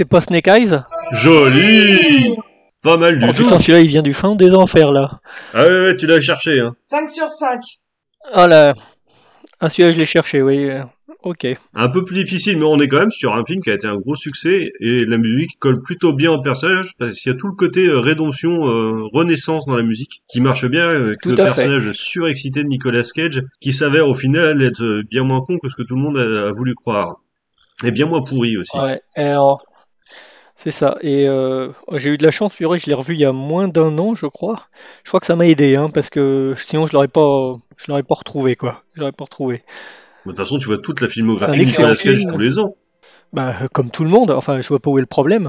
c'est pas Snake Eyes? Joli. Pas mal du Oh tout. putain, celui-là il vient du fin des enfers là. Ah ouais, ouais, tu l'as cherché, hein. cinq sur cinq. Ah là, ah celui-là je l'ai cherché, oui. euh, Ok. Un peu plus difficile, mais on est quand même sur un film qui a été un gros succès et la musique colle plutôt bien au personnage parce qu'il y a tout le côté euh, rédemption, euh, renaissance dans la musique qui marche bien avec Tout le à fait. personnage surexcité de Nicolas Cage qui s'avère au final être euh, bien moins con que ce que tout le monde a, a voulu croire et bien moins pourri aussi. Ouais. Et alors, c'est ça. Et euh, j'ai eu de la chance, purée, je l'ai revu il y a moins d'un an, je crois. Je crois que ça m'a aidé, hein, parce que sinon je l'aurais pas, je l'aurais pas retrouvé, quoi. Je l'aurais pas retrouvé. De toute façon, tu vois toute la C'est un filmographie de excellent Nicolas Cage film. tous les ans. Bah, euh, comme tout le monde. Enfin, je vois pas où est le problème.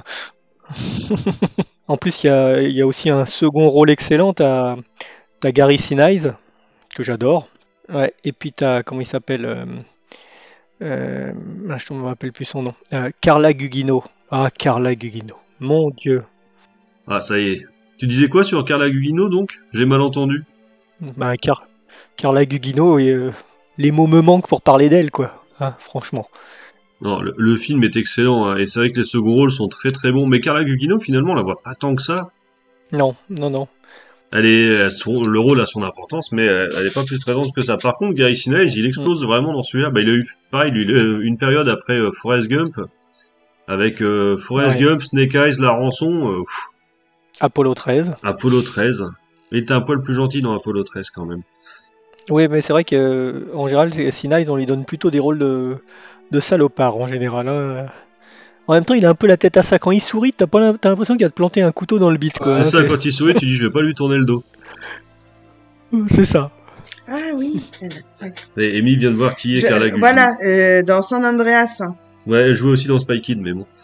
En plus, il y a, il y a aussi un second rôle excellent. T'as, t'as Gary Sinise, que j'adore. Ouais. Et puis t'as, comment il s'appelle euh, euh, ah, je ne me rappelle plus son nom. Euh, Carla Gugino. Ah, Carla Gugino. Mon Dieu. Ah, ça y est. Tu disais quoi sur Carla Gugino donc? J'ai mal entendu. Bah, Car- Carla Gugino, et, euh, les mots me manquent pour parler d'elle, quoi. Hein, franchement. Non, le, le film est excellent hein, et c'est vrai que les seconds rôles sont très très bons. Mais Carla Gugino finalement, on la voit pas tant que ça. Non, non, non. Elle est, elle- son- le rôle a son importance, mais elle, elle est pas plus présente que ça. Par contre, Gary Sinise, il explose vraiment dans celui-là. Bah, il a eu, pareil, lui, il a eu une période après euh, Forrest Gump, avec euh, Forrest Ouais. Gump, Snake Eyes, La Rançon, euh, pff, Apollo treize. Apollo treize. Il était un poil plus gentil dans Apollo treize quand même. Oui, mais c'est vrai que euh, en général, Sinise, on lui donne plutôt des rôles de, de salopard en général, hein. En même temps, il a un peu la tête à ça. Quand il sourit, t'as pas l'im- t'as l'impression qu'il a te planté un couteau dans le bide, quoi. C'est Hein, ça, c'est... quand il sourit, tu dis je vais pas lui tourner le dos. c'est ça. Ah oui. Et Amy vient de voir qui est Je- Carla Gugino. voilà, euh, dans San Andreas. Ouais, elle jouait aussi dans Spy Kid, mais bon.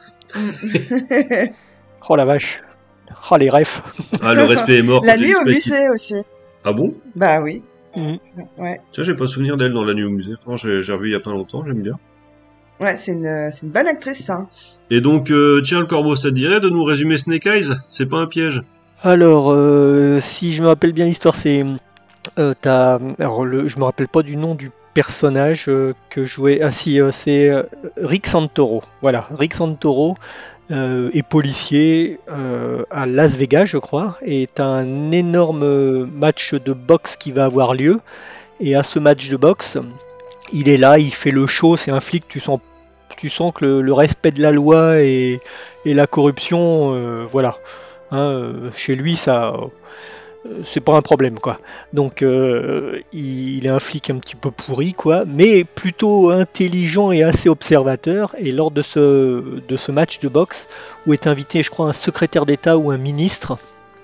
Oh la vache. Oh les refs. Ah, le respect est mort. La quand nuit j'ai au dit Spy Kid. musée aussi. Ah bon? Bah oui. Mhm. Ouais, Tiens, j'ai pas souvenir d'elle dans La Nuit au musée. Non, j'ai j'ai revu il y a pas longtemps, j'aime bien. ouais, c'est une, c'est une bonne actrice, ça. Et donc, euh, tiens, le corbeau, ça te dirait de nous résumer Snake Eyes? C'est pas un piège. Alors, euh, si je me rappelle bien l'histoire, c'est euh, t'as, alors le, je me rappelle pas du nom du personnage euh, que jouait. Ah si, euh, c'est euh, Rick Santoro. Voilà, Rick Santoro euh, est policier euh, à Las Vegas, je crois, et t'as un énorme match de boxe qui va avoir lieu. Et à ce match de boxe, il est là, il fait le show, c'est un flic, tu sens, tu sens que le, le respect de la loi et, et la corruption, euh, voilà. Hein, euh, chez lui, ça, euh, c'est pas un problème, quoi. Donc, euh, il, il est un flic un petit peu pourri, quoi, mais plutôt intelligent et assez observateur. Et lors de ce, de ce match de boxe, où est invité, je crois, un secrétaire d'État ou un ministre,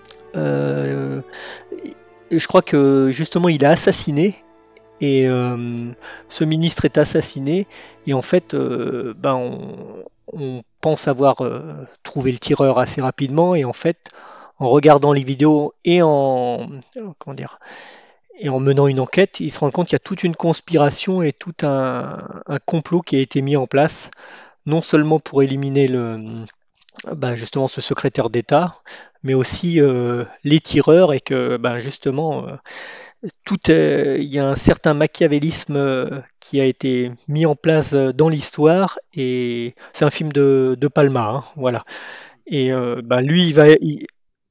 euh, je crois que justement, il est assassiné. Et euh, ce ministre est assassiné, et en fait, euh, ben on, on pense avoir euh, trouvé le tireur assez rapidement, et en fait, en regardant les vidéos et en comment dire, et en menant une enquête, il se rend compte qu'il y a toute une conspiration et tout un, un complot qui a été mis en place, non seulement pour éliminer le, ben justement ce secrétaire d'État, mais aussi euh, les tireurs, et que ben justement euh, tout est- il y a un certain machiavélisme euh, qui a été mis en place euh, dans l'histoire, et c'est un film de, de Palma, hein, voilà. Et euh, ben lui, il va, il-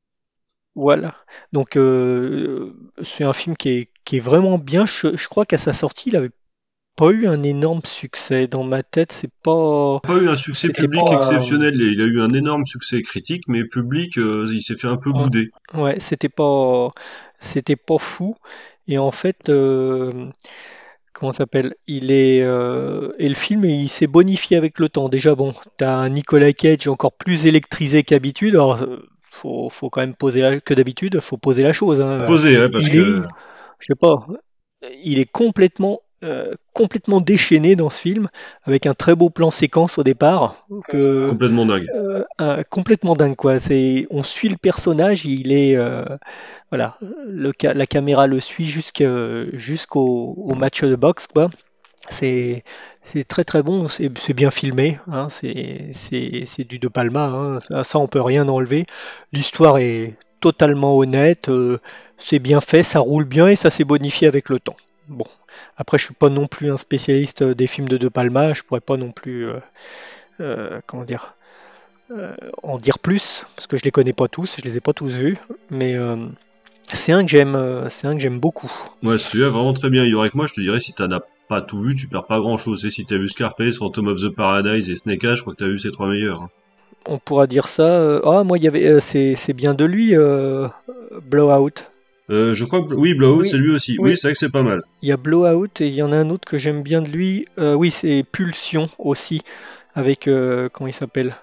voilà. Donc euh, c'est un film qui est, qui est vraiment bien. Je, je crois qu'à sa sortie, il avait pas eu un énorme succès dans ma tête. C'est pas, Pas eu un succès c'était public pas, un- exceptionnel. Il a eu un énorme succès critique, mais public, euh, il s'est fait un peu bouder. ouais, c'était pas, c'était pas fou. Et en fait, euh, comment ça s'appelle? Il est euh, et le film il s'est bonifié avec le temps. Déjà bon, t'as un Nicolas Cage encore plus électrisé qu'habitude. Alors euh, faut, faut quand même poser la, que d'habitude, faut poser la chose, hein. Posé, ouais, parce Il est, que je sais pas, il est complètement euh, complètement déchaîné dans ce film, avec un très beau plan séquence au départ que complètement dingue. euh, un- complètement dingue, quoi. C'est, on suit le personnage, il est euh, voilà, le, ca- la caméra le suit jusqu'à- jusqu'au au match de boxe, quoi. C'est c'est très très bon, c'est c'est bien filmé, hein, c'est c'est c'est du De Palma, hein, ça, ça, on peut rien enlever. L'histoire est totalement honnête, euh, c'est bien fait, ça roule bien, et ça s'est bonifié avec le temps. Bon, après je suis pas non plus un spécialiste des films de De Palma, je pourrais pas non plus euh, euh, comment dire, euh, en dire plus, parce que je les connais pas tous, je les ai pas tous vus, mais euh, c'est un que j'aime, euh, c'est un que j'aime beaucoup. Ouais, celui-là vraiment très bien. Il y aurait que moi, je te dirais, si t'en as pas tout vu, tu perds pas grand-chose. Et si t'as vu Scarface, Phantom of the Paradise et Snake Eyes, je crois que t'as vu ces trois meilleurs. hein. On pourra dire ça. euh, Ah, moi, il y avait, euh, c'est, c'est bien de lui, euh, Blowout. Euh, je crois que oui, Blowout, Oui. c'est lui aussi. Oui, Oui. c'est vrai que c'est pas mal. Il y a Blowout et il y en a un autre que j'aime bien de lui. Euh, oui, c'est Pulsion aussi, avec euh, comment il s'appelle.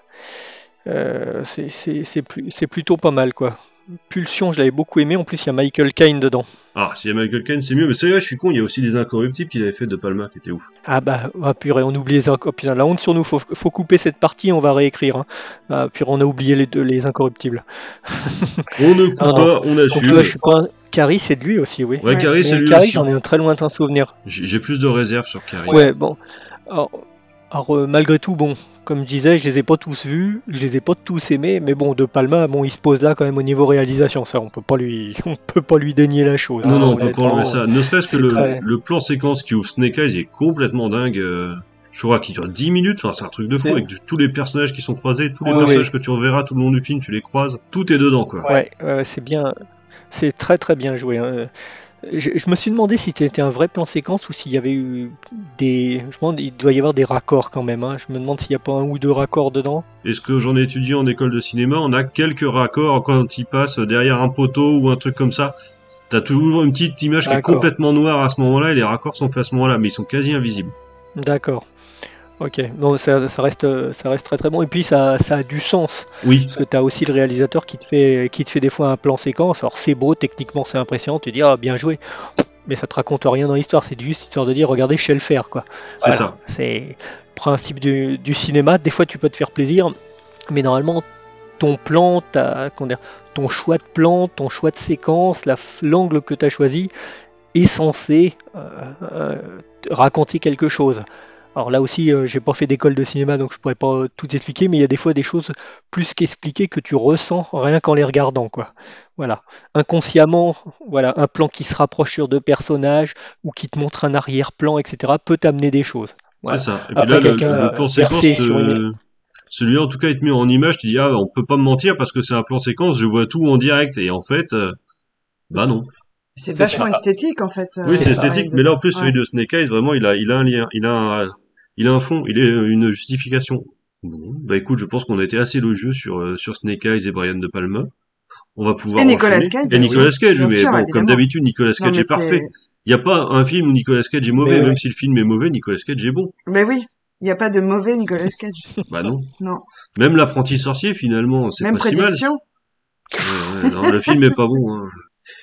Euh, c'est, c'est, c'est, plus- c'est plutôt pas mal, quoi. Pulsion, je l'avais beaucoup aimé. En plus, il y a Michael Caine dedans. Ah, s'il y a Michael Caine, c'est mieux. Mais c'est vrai, je suis con, il y a aussi les Incorruptibles qu'il avait fait de Palma, qui était ouf. Ah bah, ah, purée, on oublie les incorruptibles. Putain, la honte sur nous, faut, faut couper cette partie, on va réécrire. Hein. Ah, purée, on a oublié les deux, les incorruptibles. On ne coupe Ah non. pas, on Donc assume. là, je suis pas. Carrie, c'est de lui aussi, oui. Ouais, Ouais. Carrie, c'est Mais lui Carrie, aussi. j'en ai un très lointain souvenir. J'ai j'ai plus de réserves sur Carrie. Ouais, bon. Alors, alors, euh, malgré tout, bon, comme je disais, je les ai pas tous vus, je les ai pas tous aimés, mais bon, De Palma, bon, il se pose là quand même au niveau réalisation, ça, on peut pas lui, on peut pas lui dénier la chose. Non, hein, non, on peut pas honnêtement. enlever ça. Ne serait-ce que c'est le, très- le plan séquence qui ouvre Snake Eyes il est complètement dingue. euh, Je crois qu'il dure dix minutes. Enfin, c'est un truc de fou C'est- avec tous les personnages qui sont croisés, tous les Ouais, personnages ouais. que tu reverras tout le long du film, tu les croises. Tout est dedans, quoi. Ouais, ouais, c'est bien, c'est très très bien joué. hein. Je, je me suis demandé si c'était un vrai plan séquence ou s'il y avait eu des. Je me demande, il doit y avoir des raccords quand même. hein. Je me demande s'il n'y a pas un ou deux raccords dedans. Et ce que j'en ai étudié en école de cinéma, on a quelques raccords quand il passe derrière un poteau ou un truc comme ça. T'as toujours une petite image qui est D'accord. complètement noire à ce moment-là et les raccords sont faits à ce moment-là, mais ils sont quasi invisibles. D'accord. Ok. Non, ça, ça reste, ça reste très très bon. Et puis ça, ça a du sens. Oui, Parce que tu as aussi le réalisateur qui te fait, qui te fait des fois un plan séquence. Alors c'est beau, techniquement c'est impressionnant. Tu dis ah bien joué. Mais ça te raconte rien dans l'histoire. C'est juste histoire de dire regardez, je sais le faire quoi. c'est Voilà. ça. C'est le principe du, du cinéma. Des fois, tu peux te faire plaisir, mais normalement, ton plan, ta, comment dire, ton choix de plan, ton choix de séquence, la f- l'angle que tu as choisi est censé euh, euh, raconter quelque chose. Alors là aussi, euh, j'ai pas fait d'école de cinéma, donc je pourrais pas tout expliquer, mais il y a des fois des choses plus qu'expliquées que tu ressens rien qu'en les regardant, quoi. Voilà. Inconsciemment, voilà, un plan qui se rapproche sur deux personnages ou qui te montre un arrière-plan, et cetera, peut t'amener des choses. Voilà. C'est ça. Et puis Après, là, le, quelqu'un le a plan séquence, versé sur te- une- celui-là, en tout cas, il te met en image, tu dis, ah, on peut pas me mentir parce que c'est un plan séquence, je vois tout en direct. Et en fait, euh, bah non. C'est C'est vachement ça. esthétique en fait. euh, Oui, c'est pareil, esthétique, de- mais là, en plus, celui Ouais. de Snake Eyes, vraiment, il a, il a un lien, il a un, il a un fond, il a une justification. Bon, bah écoute, je pense qu'on a été assez élogieux sur, euh, sur Snake Eyes et Brian De Palma. On va pouvoir Et Nicolas enchaîner. Cage, Et Nicolas oui, Cage, bien mais sûr, bon, comme évidemment. d'habitude, Nicolas Non, Cage mais est parfait. c'est- Il n'y a pas un film où Nicolas Cage est mauvais, Mais même ouais. si le film est mauvais, Nicolas Cage est bon. Mais oui, il n'y a pas de mauvais Nicolas Cage. Bah non. Non. Même l'apprenti sorcier, finalement, c'est Même pas si mal. prédiction. Ouais, ouais, non, le film est pas bon. Hein.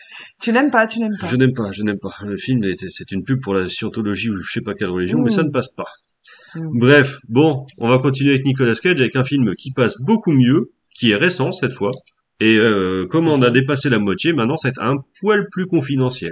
Tu n'aimes pas, tu n'aimes pas. Je n'aime pas, je n'aime pas. Le film, est- c'est une pub pour la scientologie ou je sais pas quelle religion, Mmh. mais ça ne passe pas. Mmh. Bref, bon, on va continuer avec Nicolas Cage avec un film qui passe beaucoup mieux, qui est récent cette fois. Et euh, comme on a dépassé la moitié, maintenant c'est un poil plus confidentiel.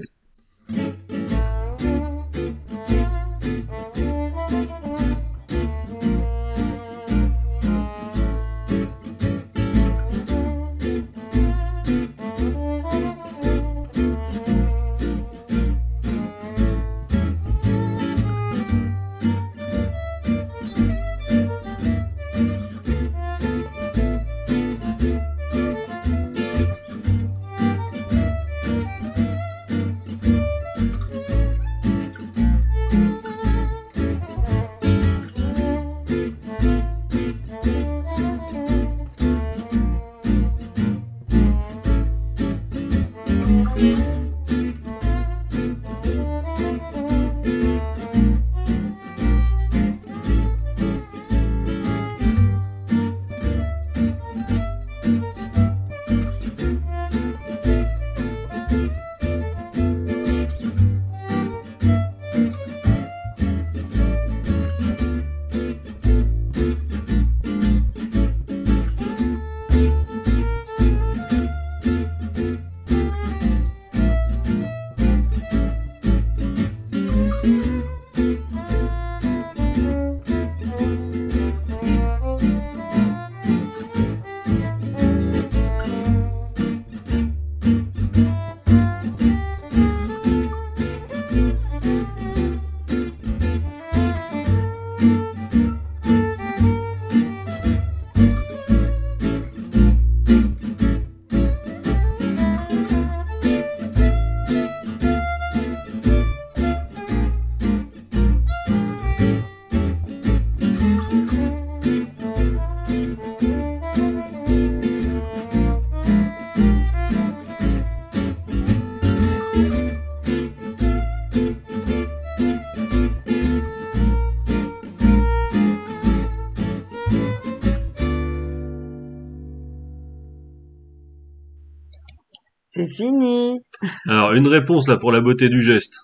C'est fini. Alors, une réponse là pour la beauté du geste.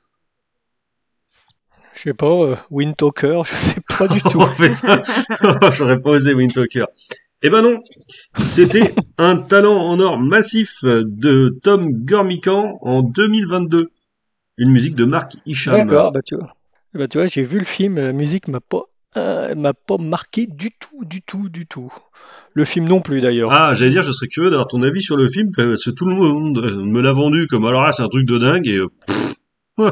Je sais pas, euh, Wind Talker, je sais pas du tout. En fait, j'aurais pas osé Wind Talker. Eh ben non, c'était un talent en or massif de Tom Gormican en deux mille vingt-deux. Une musique de Mark Isham. D'accord, bah tu vois. Bah tu vois, j'ai vu le film, la musique m'a pas, euh, m'a pas marqué du tout, du tout, du tout. Le film non plus d'ailleurs. Ah, j'allais dire, je serais curieux d'avoir ton avis sur le film, parce que tout le monde euh, me l'a vendu comme alors là, c'est un truc de dingue, et euh, pff, ouais.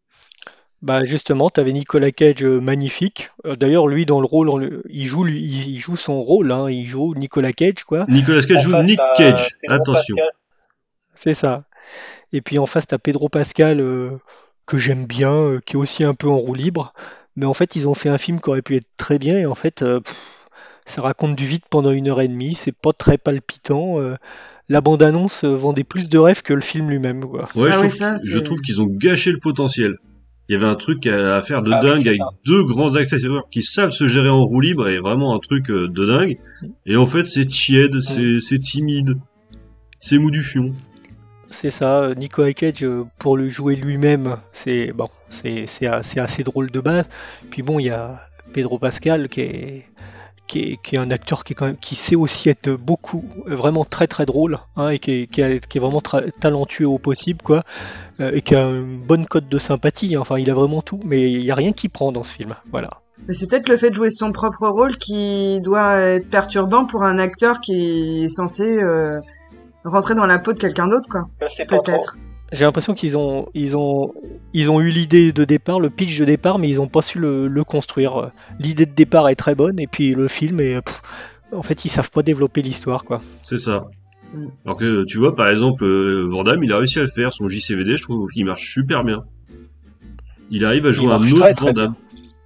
Bah justement, t'avais Nicolas Cage euh, magnifique. Euh, d'ailleurs, lui dans le rôle, on le- il joue, lui, il il joue son rôle, hein, il joue Nicolas Cage quoi. Nicolas Cage En joue face, Nick t'as Cage, Pedro attention. Pascal. C'est ça. Et puis en face, t'as Pedro Pascal euh, que j'aime bien, euh, qui est aussi un peu en roue libre. Mais en fait, ils ont fait un film qui aurait pu être très bien. Et en fait, euh, pff, ça raconte du vide pendant une heure et demie. C'est pas très palpitant. euh, la bande-annonce euh, vendait plus de rêves que le film lui-même, quoi. Ouais, Ah je, oui, trouve, ça, je c'est- trouve qu'ils ont gâché le potentiel. Il y avait un truc à, à faire de Ah oui, dingue c'est avec ça. deux grands acteurs qui savent se gérer en roue libre et vraiment un truc euh, de dingue. Et en fait, c'est tiède, c'est, c'est timide, c'est mou du fion. C'est ça. euh, Nicolas Cage, euh, pour le jouer lui-même, c'est bon, c'est c'est a- c'est assez drôle de base. Puis bon, il y a Pedro Pascal qui est qui est, qui est un acteur qui est quand même qui sait aussi être beaucoup euh, vraiment très très drôle hein, et qui est, qui, a- qui est vraiment tra- talentueux au possible quoi euh, et qui a une bonne cote de sympathie hein. Enfin il a vraiment tout mais il y a rien qui prend dans ce film voilà. Mais c'est peut-être le fait de jouer son propre rôle qui doit être perturbant pour un acteur qui est censé euh, rentrer dans la peau de quelqu'un d'autre, quoi. Peut-être. J'ai l'impression qu'ils ont ils ont ils ont eu l'idée de départ, le pitch de départ, mais ils ont pas su le, le construire. L'idée de départ est très bonne et puis le film est pff, en fait ils savent pas développer l'histoire quoi. C'est ça. Mm. Alors que tu vois, par exemple, euh, Van Damme, il a réussi à le faire. Son J C V D, je trouve qu'il marche super bien. Il arrive à jouer Il un marche autre très, très Van Damme.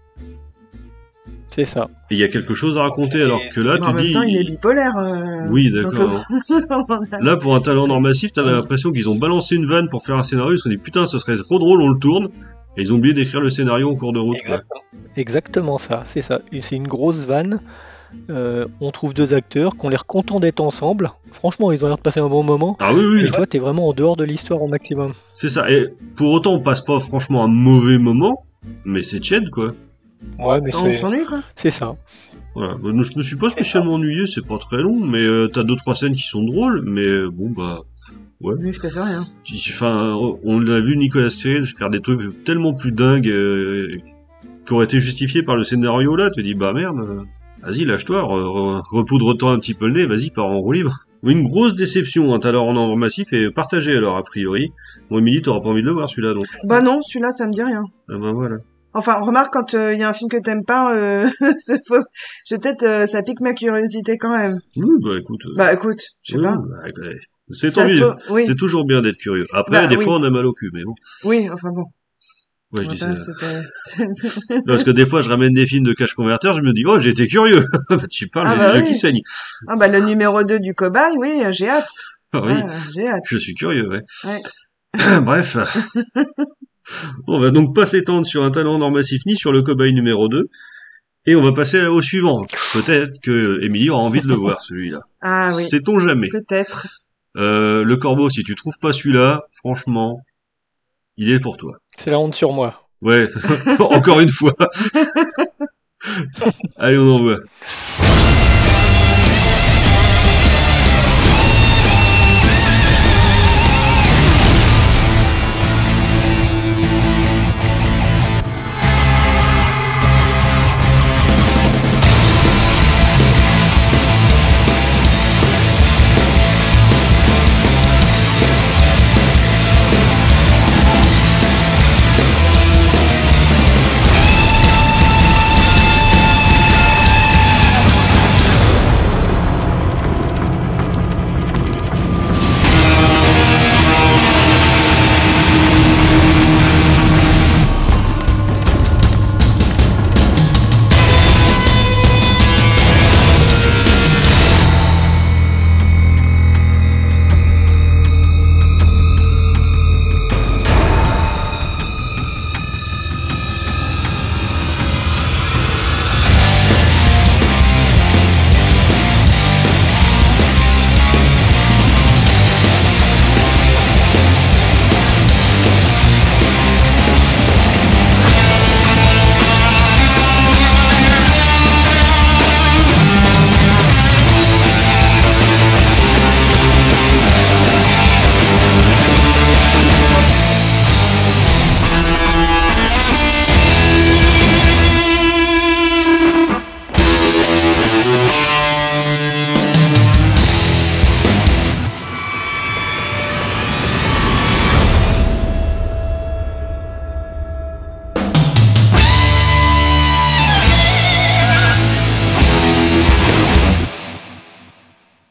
C'est ça. Et il y a quelque chose à raconter, C'est- alors que là, Mais tu en même dis... temps, il est bipolaire. euh, Oui, donc, d'accord. euh, Là, pour un talent nord massif, t'as l'impression qu'ils ont balancé une vanne pour faire un scénario. Ils se sont dit, putain, ce serait trop drôle, on le tourne. Et ils ont oublié d'écrire le scénario en cours de route, quoi. Exactement ça, c'est ça. Et c'est une grosse vanne. Euh, on trouve deux acteurs qui ont l'air contents d'être ensemble. Franchement, ils ont l'air de passer un bon moment. Ah oui, oui, Et toi, t'es vraiment en dehors de l'histoire au maximum. c'est ça. Et pour autant, on passe pas franchement un mauvais moment, mais c'est tiède, quoi. Ouais, mais on c'est s'ennuie, quoi. c'est ça. Voilà. Bah, je me suis pas spécialement ennuyé, c'est pas très long, mais euh, t'as deux trois scènes qui sont drôles, mais euh, bon bah, Lui, il se passe rien. tu- enfin, on a vu Nicolas Cage faire des trucs tellement plus dingues euh, qui auraient été justifiés par le scénario là. Tu te dis bah merde, euh, vas-y lâche-toi, re- re- repoudre-toi un petit peu le nez, vas-y pars en roue libre. Oui, une grosse déception, hein, t'as alors en ordre massif et partagé alors a priori. Bon Émilie, t'auras pas envie de le voir celui-là donc. Bah non, celui-là, ça me dit rien. Ah bah voilà. Enfin, remarque, quand il y a un film que t'aimes pas, euh, c'est faux. Je peut-être, euh, ça pique ma curiosité quand même. Oui bah écoute. euh, Bah écoute, je sais oui, pas. bah, ouais. C'est Ça tant se mieux. trouve- oui, C'est toujours bien d'être curieux. Après, Bah, des oui. fois, on a mal au cul, mais bon. oui, enfin bon. Ouais, je dis Voilà, ça. c'était- Non, parce que des fois, je ramène des films de cache converteur, je me dis, oh, j'ai été curieux. Tu parles, Ah j'ai bah les yeux oui. qui saignent. Ah bah le numéro deux du cobaye, oui, euh, j'ai hâte. Ah oui, Ouais, j'ai hâte. je suis curieux, ouais. Ouais. Bref. On va donc pas s'étendre sur un talent nord massif ni sur le cobaye numéro deux. Et on va passer au suivant. Peut-être que Émilie aura envie de le voir, celui-là. Ah oui, Sait-on jamais. peut-être. Euh, le corbeau, si tu trouves pas celui-là, franchement, il est pour toi. C'est la honte sur moi. Ouais, encore une fois. Allez, on envoie. Thank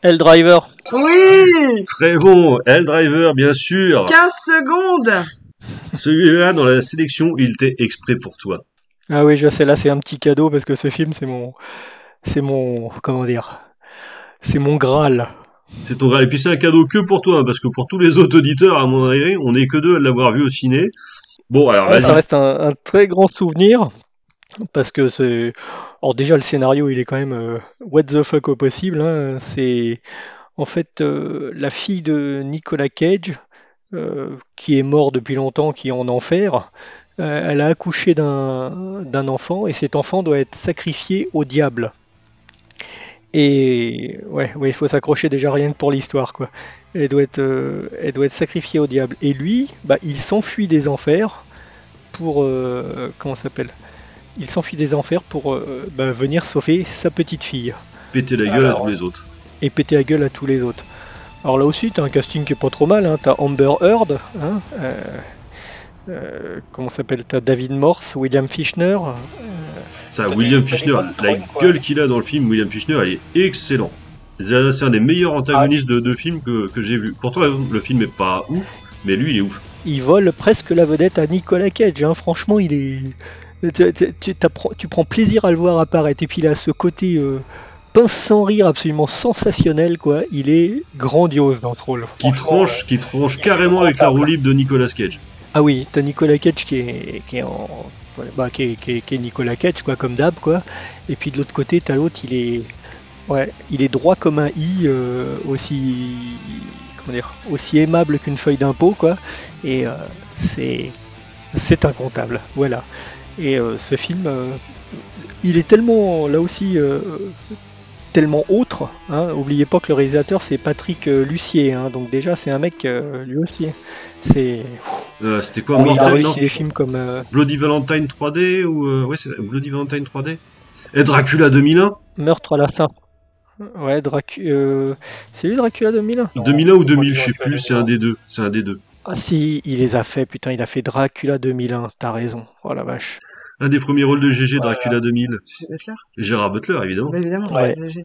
Hell Driver. Oui. Très bon, Hell Driver, bien sûr. quinze secondes. Celui-là, dans la sélection, il était exprès pour toi. Ah oui, je sais, là c'est un petit cadeau parce que ce film c'est mon, c'est mon, comment dire, c'est mon Graal. C'est ton Graal. Et puis c'est un cadeau que pour toi, hein, parce que pour tous les autres auditeurs, à mon avis, on n'est que deux à l'avoir vu au ciné. Bon, alors Ouais, ça vas-y. reste un, un très grand souvenir parce que c'est, alors déjà le scénario il est quand même euh, what the fuck au possible. Hein. C'est en fait euh, la fille de Nicolas Cage euh, qui est mort depuis longtemps, qui est en enfer. Euh, elle a accouché d'un d'un enfant et cet enfant doit être sacrifié au diable. Et ouais, ouais, il faut s'accrocher déjà rien que pour l'histoire, quoi. Elle doit être, euh, elle doit être sacrifiée au diable. Et lui, bah, il s'enfuit des enfers pour, euh, comment ça s'appelle? Il s'enfuit des enfers pour euh, bah, venir sauver sa petite fille Péter la gueule à tous les autres. et péter la gueule à tous les autres. Alors là aussi, t'as un casting qui est pas trop mal. Hein. T'as Amber Heard, hein, euh, euh, comment ça s'appelle? T'as David Morse, William Fichtner. Ça, William Fichtner, la gueule qu'il a dans le film, William Fichtner, il est excellent. C'est c'est un des meilleurs antagonistes de, de films que, que j'ai vu. Pourtant, le film est pas ouf, mais lui, il est ouf. Il vole presque la vedette à Nicolas Cage. Hein. Franchement, il est. Tu, tu- tu- t'apprends- tu prends plaisir à le voir apparaître. Et puis il a ce côté euh, pince sans rire absolument sensationnel, quoi. Il est grandiose dans ce rôle. Qui tranche, qui tranche carrément avec la roue libre de Nicolas Cage. Ah oui, t'as Nicolas Cage qui est, qui est en. ouais, bah, qui, est, qui est- qui est Nicolas Cage, quoi, comme d'hab, quoi. Et puis de l'autre côté, t'as l'autre, il est. Ouais, il est droit comme un i, euh, aussi. Comment dire, aussi aimable qu'une feuille d'impôt, quoi. Et euh, c'est. C'est incontable, voilà. Et euh, ce film, euh, il est tellement, là aussi, euh, tellement autre. Hein. Oubliez pas que le réalisateur, c'est Patrick euh, Lussier. Hein. Donc déjà, c'est un mec, euh, lui aussi. C'est... Euh, C'était quoi, Il a Mortal, non réussi des films comme... euh, Bloody Valentine trois D ou euh, ouais, c'est ça, Bloody Valentine trois D. Et Dracula deux mille un. Meurtre à la Saint. Ouais, Dracu... euh, c'est lui Dracula deux mille un? deux mille un ou deux mille, je sais plus. C'est un des deux. C'est un des deux. Ah si, il les a fait, putain, il a fait Dracula deux mille un, t'as raison. Oh la vache. Un des premiers rôles de G G, Dracula deux mille. Je vais le faire. Gérard Butler, évidemment. Bah, évidemment. Ouais. J'ai-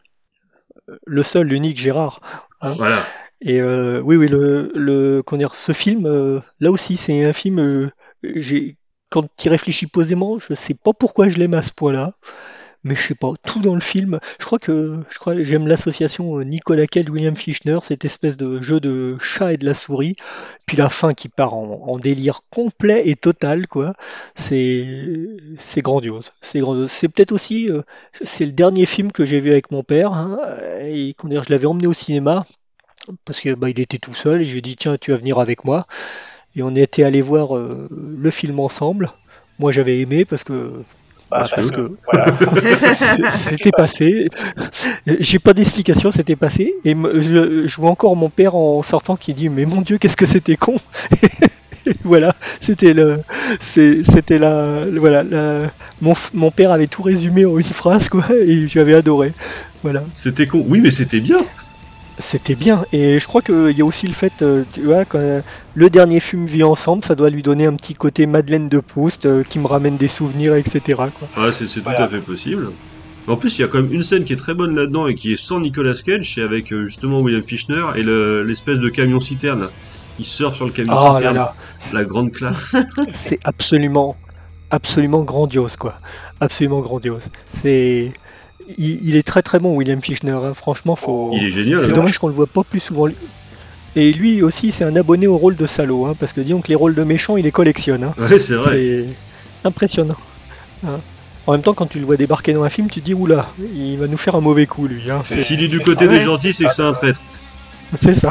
Le seul, l'unique Gérard. Voilà. Et euh, oui, oui, le, le, comment dire, ce film, euh, là aussi, c'est un film, euh, j'ai, quand tu y réfléchis posément, je sais pas pourquoi je l'aime à ce point-là, mais je sais pas, tout dans le film, je crois que, je crois, que j'aime l'association euh, Nicolas Cage, William Fichtner, cette espèce de jeu de chat et de la souris, puis la fin qui part en, en délire complet et total, quoi, c'est, c'est grandiose, c'est grandiose. C'est peut-être aussi, euh, c'est le dernier film que j'ai vu avec mon père, hein, et comment dire, je l'avais emmené au cinéma, parce que bah, il était tout seul et je lui ai dit tiens tu vas venir avec moi et on était allé voir euh, le film ensemble. Moi j'avais aimé parce que bah, Parce parce que- que voilà. C'était passé. J'ai pas d'explication, c'était passé et me- je, je vois encore mon père en sortant qui dit mais mon Dieu qu'est-ce que c'était con. Et voilà, c'était le, c'est- c'était la, le- voilà, la- mon, f- mon père avait tout résumé en une phrase quoi et j'avais adoré. Voilà. C'était con. Oui, mais c'était bien. C'était bien, et je crois qu'il y a aussi le fait, euh, tu vois, quand euh, le dernier film vit ensemble, ça doit lui donner un petit côté Madeleine de Proust euh, qui me ramène des souvenirs, et cetera. Quoi. Ouais, c'est c'est tout à fait possible. En plus, il y a quand même une scène qui est très bonne là-dedans et qui est sans Nicolas Cage, c'est avec euh, justement William Fichtner et le- l'espèce de camion citerne. Il surfe sur le camion Oh là citerne. là, La grande classe. c'est absolument, absolument grandiose, quoi. Absolument grandiose. C'est, il, il est très très bon, William Fichtner. Hein. Franchement, faut. Il est génial. C'est hein. dommage qu'on le voit pas plus souvent. Et lui aussi, c'est un abonné au rôle de salaud, hein, parce que disons que les rôles de méchants, il les collectionne. Hein. Ouais, c'est vrai. C'est impressionnant. Hein. En même temps, quand tu le vois débarquer dans un film, tu te dis oula, il va nous faire un mauvais coup, lui. Hein. C'est, S'il est du côté des gentils, c'est que c'est un traître. c'est ça.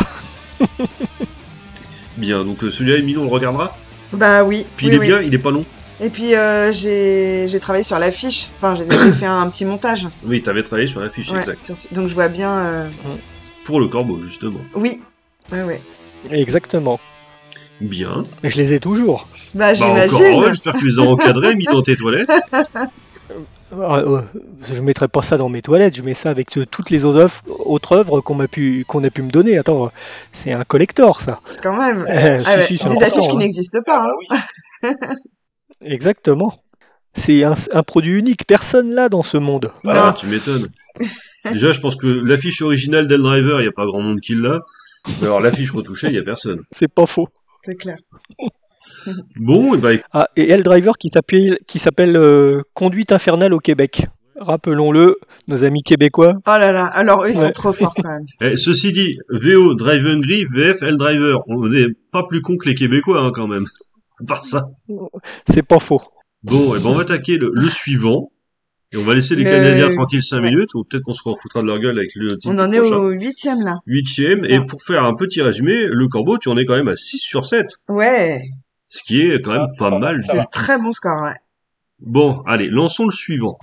Bien, donc euh, celui-là, Emile, on le regardera. Bah oui. Puis oui, il est oui. bien, il est pas long. Et puis euh, j'ai j'ai travaillé sur l'affiche. Enfin, j'ai j'ai fait un petit montage. Oui, t'avais travaillé sur la fiche, Ouais, exact. sur ce- Donc je vois bien. euh, Pour le corbeau, justement. Oui. Ouais, ouais. Exactement. Bien. Mais je les ai toujours. Bah Bah encore j'imagine. heureux, j'espère que tu les as encadrés, mis dans tes toilettes. Ah, euh, je mettrai pas ça dans mes toilettes, je mets ça avec euh, toutes les autres œuvres, autres œuvres qu'on m'a pu, qu'on a pu me donner. Attends, c'est un collector, ça. Quand même. Euh, Ah si, ouais, si, c'est des important, affiches qui hein. n'existent pas. Hein. Exactement. C'est un, un produit unique, personne là dans ce monde. Ah, tu m'étonnes. Déjà, je pense que l'affiche originale d'Eldriver, il n'y a pas grand monde qui l'a. Mais alors, l'affiche retouchée, il n'y a personne. C'est pas faux. C'est clair. Bon, et bah, Ah, et Eldriver qui s'appelle qui s'appelle euh, Conduite infernale au Québec. Rappelons-le, nos amis québécois. Oh là là, alors eux, ils sont Ouais. trop forts quand même. eh, ceci dit, V O Drive Hungry, V F Eldriver. On n'est pas plus con que les Québécois, hein, quand même. À part ça. C'est pas faux. Bon, et ben, on va attaquer le, le suivant. Et on va laisser les Le- Canadiens tranquilles cinq Ouais. minutes, ou peut-être qu'on se foutra de leur gueule avec le titre On en est prochain. au huitième là. Huitième, C'est ça. et pour faire un petit résumé, le Corbeau, tu en es quand même à six sur sept. Ouais, Ce qui est quand même pas mal. c'est un très bon score, ouais. Bon, allez, lançons le suivant.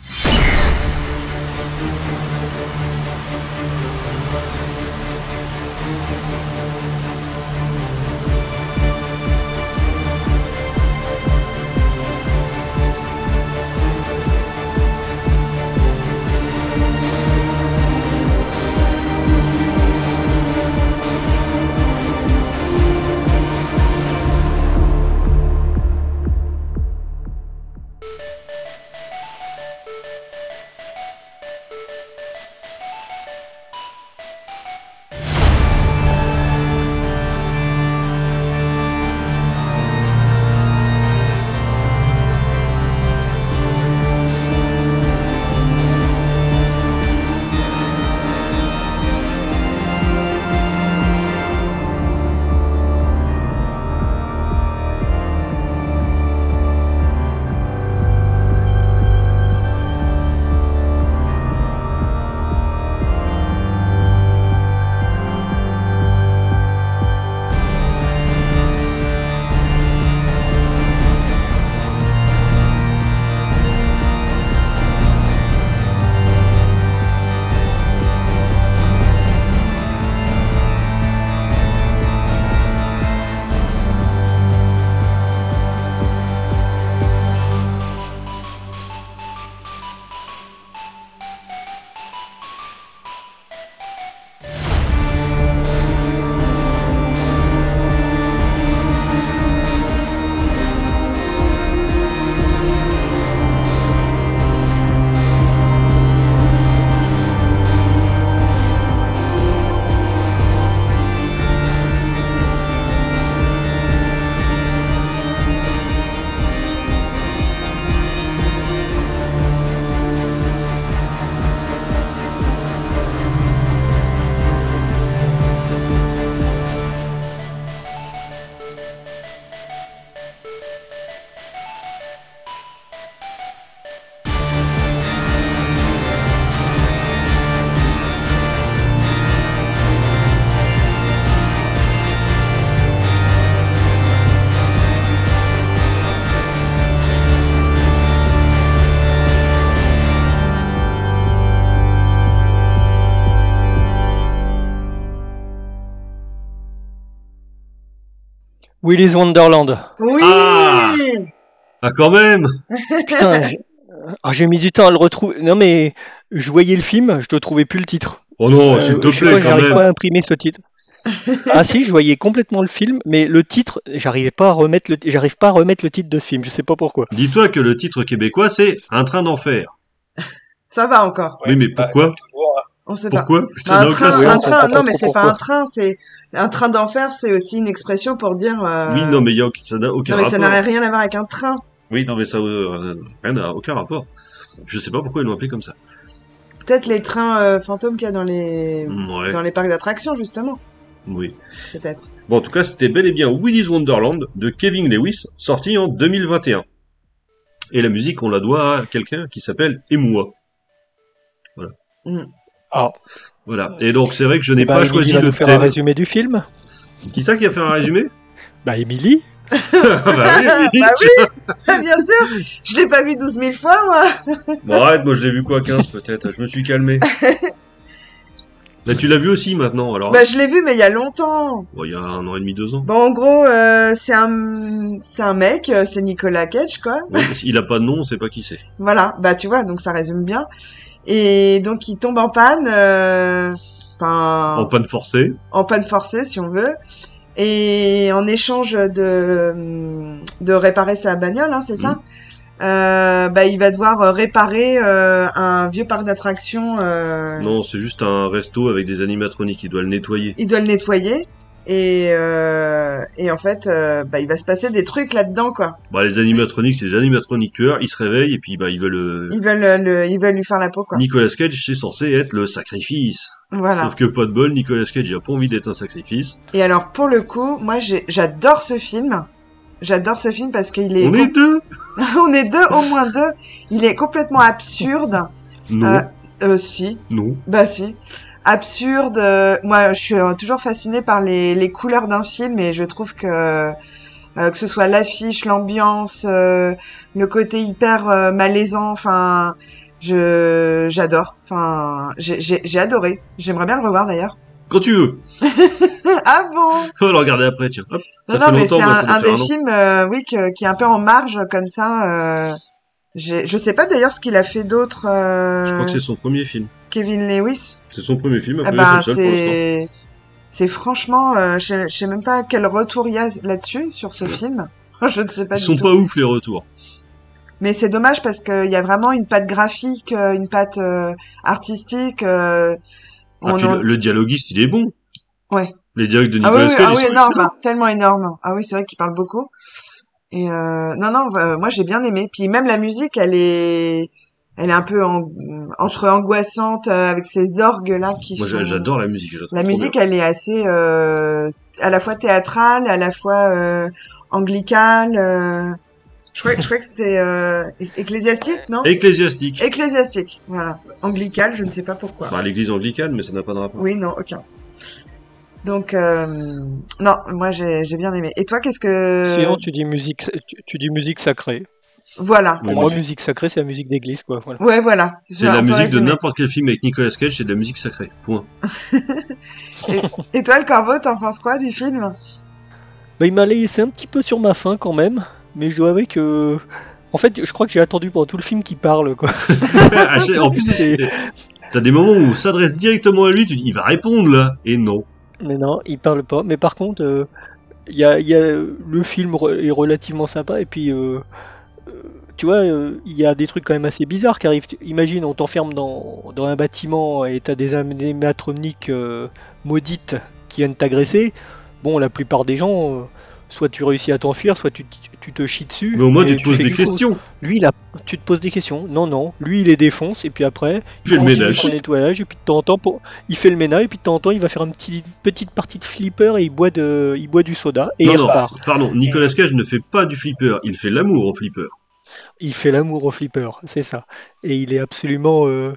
Willy's Wonderland. Oui. Ah Ah, quand même! Putain, j'ai ah, j'ai mis du temps à le retrouver. Non mais je voyais le film, je ne trouvais plus le titre. Oh non, Euh, s'il te je sais plaît, pas, quand j'arrive même. pas à imprimer ce titre. Ah si, je voyais complètement le film, mais le titre, j'arrivais pas à remettre le, j'arrive pas à remettre le titre de ce film. Je sais pas pourquoi. Dis-toi que le titre québécois, c'est Un train d'enfer. Ça va encore. Oui, mais pourquoi? On sait pas. Pourquoi? Bah, Ça un n'a train, aucun Ouais, un on sens. train, comprend non pas mais trop c'est pas pourquoi. un train, c'est un train d'enfer, c'est aussi une expression pour dire. euh, Oui, non, mais il y a, ça n'a aucun non mais ça rapport. n'a rien à voir avec un train. Oui, non, mais ça euh, rien n'a aucun rapport. Je sais pas pourquoi ils l'ont appelé comme ça. Peut-être les trains euh, fantômes qu'il y a dans les Ouais, dans les parcs d'attractions justement. oui. Peut-être. Bon, en tout cas, c'était bel et bien Willy's Wonderland de Kevin Lewis, sorti en deux mille vingt et un. Et la musique, on la doit à quelqu'un qui s'appelle Emua. Ah, Voilà. Et donc, c'est vrai que je n'ai bah, pas Émilie choisi va le nous faire un thème. résumé du film. Qui ça qui a fait un résumé? Bah Émilie. Ah bah oui, Émilie, Bah tiens. Ah, bien sûr. Je l'ai pas vu douze mille fois moi. Bon, arrête, moi je l'ai vu quoi, quinze peut-être. Je me suis calmé. Bah, tu l'as vu aussi maintenant, alors. Bah je l'ai vu mais il y a longtemps. Bon, il y a un an et demi, deux ans. Bon en gros euh, c'est un c'est un mec, euh, c'est Nicolas Cage quoi. Oui, il a pas de nom, on sait pas qui c'est. Voilà, bah tu vois, donc ça résume bien. Et donc il tombe en panne, euh, enfin En panne forcée. en panne forcée si on veut. Et en échange de de réparer sa bagnole, hein, c'est ça. euh, bah il va devoir euh, réparer euh, un vieux parc d'attractions. Euh... Non, c'est juste un resto avec des animatroniques. Il doit le nettoyer. Il doit le nettoyer. Et, euh, et en fait, euh, bah, il va se passer des trucs là-dedans, quoi. Bah, les animatroniques, c'est des animatroniques tueurs. Ils se réveillent et puis bah ils veulent. Euh... Ils veulent, le, le- ils veulent lui faire la peau, quoi. Nicolas Cage, c'est censé être le sacrifice. Voilà. Sauf que pas de bol, Nicolas Cage, il a pas envie d'être un sacrifice. Et alors, pour le coup, moi, j'ai, j'adore ce film. J'adore ce film parce qu'il est... On est deux. On est deux, au moins deux. Il est complètement absurde. Non, Euh, euh, si. non. Bah si. Absurde. euh, Moi, je suis euh, toujours fascinée par les, les couleurs d'un film et je trouve que euh, que ce soit l'affiche, l'ambiance, euh, le côté hyper euh, malaisant. Enfin, je j'adore. Enfin, j'ai j'ai j'ai adoré. J'aimerais bien le revoir d'ailleurs. Quand tu veux. Ah bon? On va le regarder après, tiens. Hop. Non Ça non, fait mais longtemps, c'est moi, un, ça doit un faire des an. films, euh, oui, que- qui est un peu en marge comme ça. Euh, j'ai, je sais pas d'ailleurs ce qu'il a fait d'autre. Euh, Je crois que c'est son premier film. Kevin Lewis. C'est son premier film, Ah après bah, c'est le seul pour l'instant. c'est c'est franchement, euh, je sais- je sais même pas quel retour il y a là-dessus sur ce film. Je ne sais pas Ils du sont tout. pas ouf les retours. Mais c'est dommage parce qu'il y a vraiment une patte graphique, euh, une patte euh, artistique. euh, Ah, on puis en- le, le dialoguiste, il est bon. Ouais. Les dialogues de Ah Nicolas oui, oui, Cage, ah ils oui, sont énorme, excellents. tellement énorme. Ah oui, c'est vrai qu'il parle beaucoup. Et euh, non, non, euh, moi j'ai bien aimé. Puis même la musique, elle est, elle est un peu en- entre angoissante euh, avec ces orgues là qui Moi, sont. j'a- j'adore la musique. je la trouve La trop musique, bien. elle est assez euh, à la fois théâtrale, à la fois euh, anglicale. euh, Je crois, je crois que c'était euh, é- ecclésiastique, non? Ecclésiastique. Ecclésiastique, voilà. Anglicale, je ne sais pas pourquoi. Bah, l'église anglicane, mais ça n'a pas de rapport. Oui, non, aucun. Donc, euh, non, moi j'ai j'ai bien aimé. Et toi, qu'est-ce que... Sinon, tu dis musique, tu, tu dis musique sacrée. Voilà. Oui, Pour moi, moi, je- musique sacrée, c'est la musique d'église, quoi. Voilà. Ouais, voilà. C'est ça, la on peut musique de résumer. n'importe quel film avec Nicolas Cage, c'est de la musique sacrée. Point. Et toi, le Corbeau, t'en penses quoi du film? Bah, il m'a laissé un petit peu sur ma faim quand même, mais je dois avouer que. En fait, je crois que j'ai attendu pendant tout le film qu'il parle, quoi. À chaque- en plus, Et- t'as des moments où on s'adresse directement à lui, tu dis, il va répondre là. Et non. Mais non, il parle pas. Mais par contre, euh, il y a, il y a- le film re- est relativement sympa, et puis. euh, euh, Tu vois, euh, il y a des trucs quand même assez bizarres qui arrivent. Tu- Imagine, on t'enferme dans, dans un bâtiment et t'as des animatroniques euh, maudites qui viennent t'agresser. Bon, la plupart des gens, euh, soit tu réussis à t'enfuir, soit tu, tu- tu te chies dessus. Mais au moins, et tu te poses fais des quelque chose. questions. Lui, il a, tu te poses des questions. Non, non. Lui, il les défonce et puis après, Il fait le continue ménage. son nettoyage et puis de temps en temps, pour... il fait le ménage et puis de temps en temps, il va faire une petite, petite partie de flipper et il boit de, il boit du soda et Non, il non, repart. pardon. Nicolas Cage ne fait pas du flipper. Il fait l'amour au flipper. Il fait l'amour au flipper, c'est ça. Et il est absolument. euh,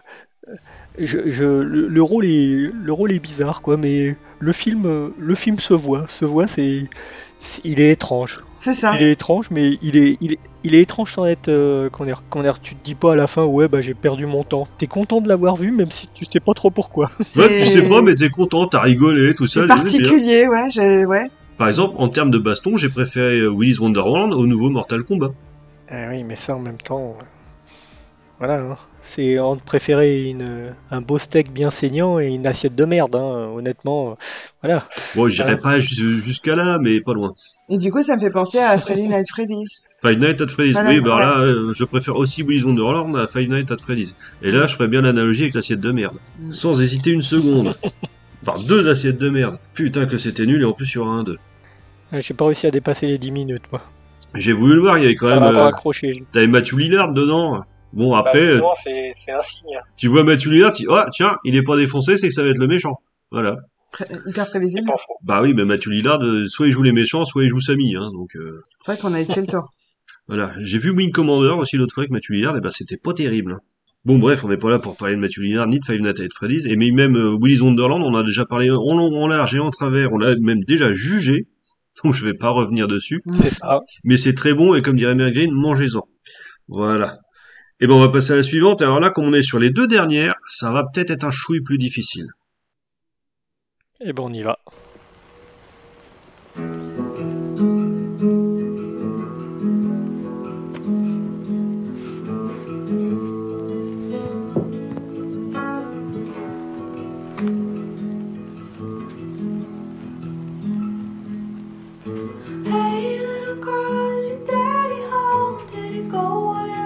je, je- le, le rôle est, le rôle est bizarre, quoi. Mais le film, euh, le film se voit, se voit. C'est, c'est- il est étrange. C'est ça. Il est étrange, mais il est, il est, il est étrange sans être. Euh, comment dire, comment dire, tu te dis pas à la fin, ouais, bah j'ai perdu mon temps. T'es content de l'avoir vu, même si tu sais pas trop pourquoi. Ouais, tu sais pas, mais t'es content, t'as rigolé, tout ça. C'est j'ai- bien. particulier, ouais, j'ai- ouais. Par exemple, en termes de baston, j'ai préféré euh, Willy's Wonderland au nouveau Mortal Kombat. Ah oui, mais ça en même temps. euh, Voilà, hein. C'est entre préférer une, un beau steak bien saignant et une assiette de merde, hein. Honnêtement. euh, Voilà. Bon, j'irai Ouais. pas jus- jusqu'à là, mais pas loin. Et du coup, ça me fait penser à Freddy Night Freddy's. Five Nights at Freddy's. Voilà, oui, bah ouais. là, euh, je préfère aussi Willy's Wonderland à Five Nights at Freddy's. Et là, je ferais bien l'analogie avec l'assiette de merde. Mm. Sans hésiter une seconde. Enfin, deux assiettes de merde. Putain que c'était nul, et en plus sur un deux. Euh, J'ai pas réussi à dépasser les dix minutes, moi. J'ai voulu le voir, il y avait quand Ça même... m'a pas euh, accroché. je- T'avais Matthew Lillard dedans. Bon, après, euh, Bah, c'est c'est un signe. tu vois Matthew Lillard, tu dis, oh, tiens, il est pas défoncé, c'est que ça va être le méchant. Voilà. Pré- hyper prévisible. faux. Bah oui, mais Matthew Lillard, euh, soit il joue les méchants, soit il joue Samy, hein, donc... euh, C'est vrai qu'on avait fait le tour. Voilà, j'ai vu Wing Commander aussi l'autre fois avec Matthew Lillard, et ben c'était pas terrible. hein. Bon bref, on n'est pas là pour parler de Matthew Lillard ni de Five Nights at Freddy's, et mais même euh, Willy's Wonderland, on a déjà parlé en long, en large et en travers, on l'a même déjà jugé, donc je vais pas revenir dessus, C'est ça. mais c'est très bon, et comme dirait Mère Green, mangez-en. Voilà. Et ben on va passer à la suivante, alors là, comme on est sur les deux dernières, ça va peut-être être un chouille plus difficile. Et ben on y va. Hey, little girl, is your daddy home? Did he go away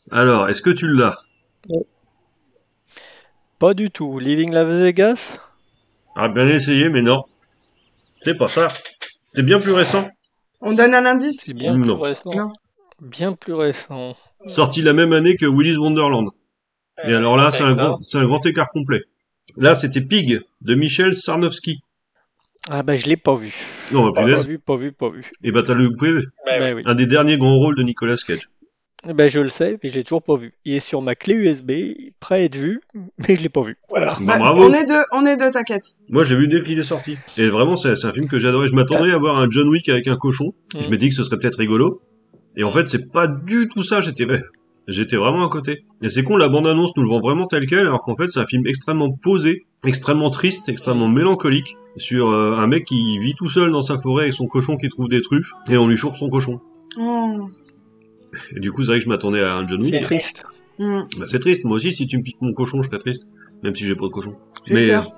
Alors, est-ce que tu l'as? Pas du tout. Living Las Vegas? Ah, bien essayé, mais non. C'est pas ça. C'est bien plus récent. On donne un indice? C'est bien Non. plus récent. Non. Bien plus récent. Sorti la même année que Willy's Wonderland. Et alors là, c'est un, d'accord. grand, c'est un grand écart complet. Là, c'était Pig, de Michel Sarnowski. Ah bah je l'ai pas vu. Non, bah, Pas punaise. vu, pas vu, pas vu. Et bah, t'as le prévu. Bah oui. Un des derniers grands rôles de Nicolas Cage. Ben je le sais, mais je l'ai toujours pas vu. Il est sur ma clé U S B, prêt à être vu, mais je l'ai pas vu. Voilà. Bah, Bah, bravo. on est deux, on est deux, t'inquiète. Moi, j'ai vu dès qu'il est sorti. Et vraiment, c'est, c'est un film que j'adorais. Je m'attendais à voir un John Wick avec un cochon. Mm. Je me dis que ce serait peut-être rigolo. Et en fait, c'est pas du tout ça. J'étais, j'étais vraiment à côté. Et c'est con, la bande-annonce nous le vend vraiment tel quel, alors qu'en fait, c'est un film extrêmement posé, extrêmement triste, extrêmement mélancolique, sur euh, un mec qui vit tout seul dans sa forêt avec son cochon qui trouve des truffes, et on lui chope son cochon. Oh. Et du coup, c'est vrai que je m'attendais à un John Wick. C'est triste. Hmm. Bah, c'est triste. Moi aussi, si tu me piques mon cochon, je serais triste. Même si j'ai pas de cochon. J'ai Mais, peur.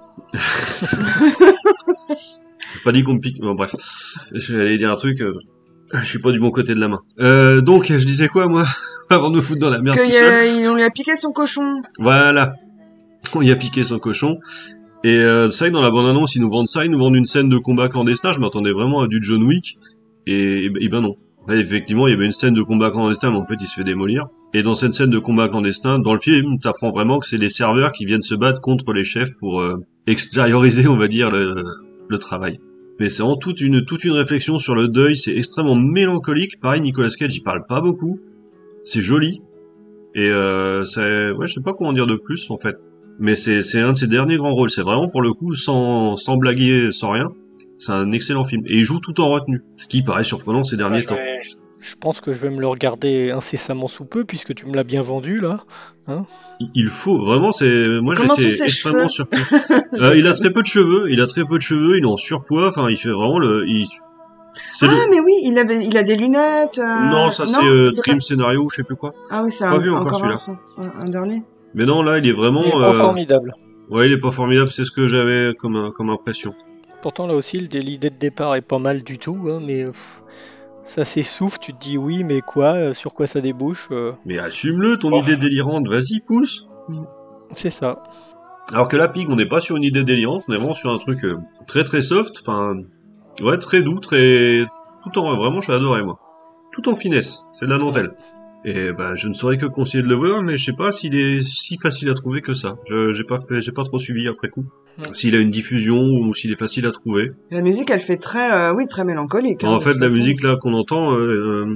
j'ai pas dit qu'on me pique. Bon, bref. J'allais dire un truc, euh, je suis pas du bon côté de la main. Euh, donc, je disais quoi, moi? Avant de me foutre dans la merde tout Que seul. y a, il- on lui a piqué son cochon. Voilà. On y a piqué son cochon. Et euh, c'est vrai que dans la bande-annonce, ils nous vendent ça, ils nous vendent une scène de combat clandestin. Je m'attendais vraiment à du John Wick. Et, et ben non. Ouais, effectivement, il y avait une scène de combat clandestin, mais en fait, il se fait démolir. Et dans cette scène de combat clandestin, dans le film, t'apprends vraiment que c'est les serveurs qui viennent se battre contre les chefs pour euh, extérioriser, on va dire, le, le travail. Mais c'est vraiment toute une, toute une réflexion sur le deuil, c'est extrêmement mélancolique. Pareil, Nicolas Cage, il parle pas beaucoup. C'est joli. Et euh, c'est... Ouais, je sais pas comment dire de plus, en fait. Mais c'est, c'est un de ses derniers grands rôles. C'est vraiment, pour le coup, sans, sans blaguer, sans rien. C'est un excellent film. Et il joue tout en retenue. Ce qui paraît surprenant ces derniers je, temps. vais- je pense que je vais me le regarder incessamment sous peu, puisque tu me l'as bien vendu, là. Il- Il faut, vraiment, c'est... Moi, Comment j'étais sont ses extrêmement cheveux surpris. Euh, il a très peu de cheveux. Il a très peu de cheveux. Il est en surpoids. Enfin, il fait vraiment le... Il... C'est Ah, le... mais oui, il avait, il a des lunettes. euh, Non, ça c'est euh, c'est Dream pas- Scénario, je sais plus quoi. Ah oui, c'est Pas un, vu encore encore un, celui-là. ça. un, un dernier. Mais non, là, il est vraiment... Il est pas euh, formidable. Ouais, il est pas formidable. C'est ce que j'avais comme, euh, comme impression. Pourtant, là aussi, le- l'idée de départ est pas mal du tout, hein, mais euh, pff, ça s'essouffle, tu te dis oui, mais quoi, euh, sur quoi ça débouche, euh, Mais assume-le, ton Oh. idée délirante. Vas-y, pousse. c'est ça. Alors que là, Pig, on n'est pas sur une idée délirante, on est vraiment sur un truc euh, très très soft, enfin, ouais, très doux, très... Tout en... Vraiment, j'ai adoré, moi. Tout en finesse, c'est de la dentelle. Et bah, je ne saurais que conseiller de le voir, mais je sais pas s'il est si facile à trouver que ça. Je, j'ai pas fait, j'ai pas trop suivi après coup. Ouais. S'il a une diffusion ou s'il est facile à trouver. La musique, elle fait très, euh, oui, très mélancolique. hein, en de fait, toute la façon. musique là qu'on entend, euh, euh,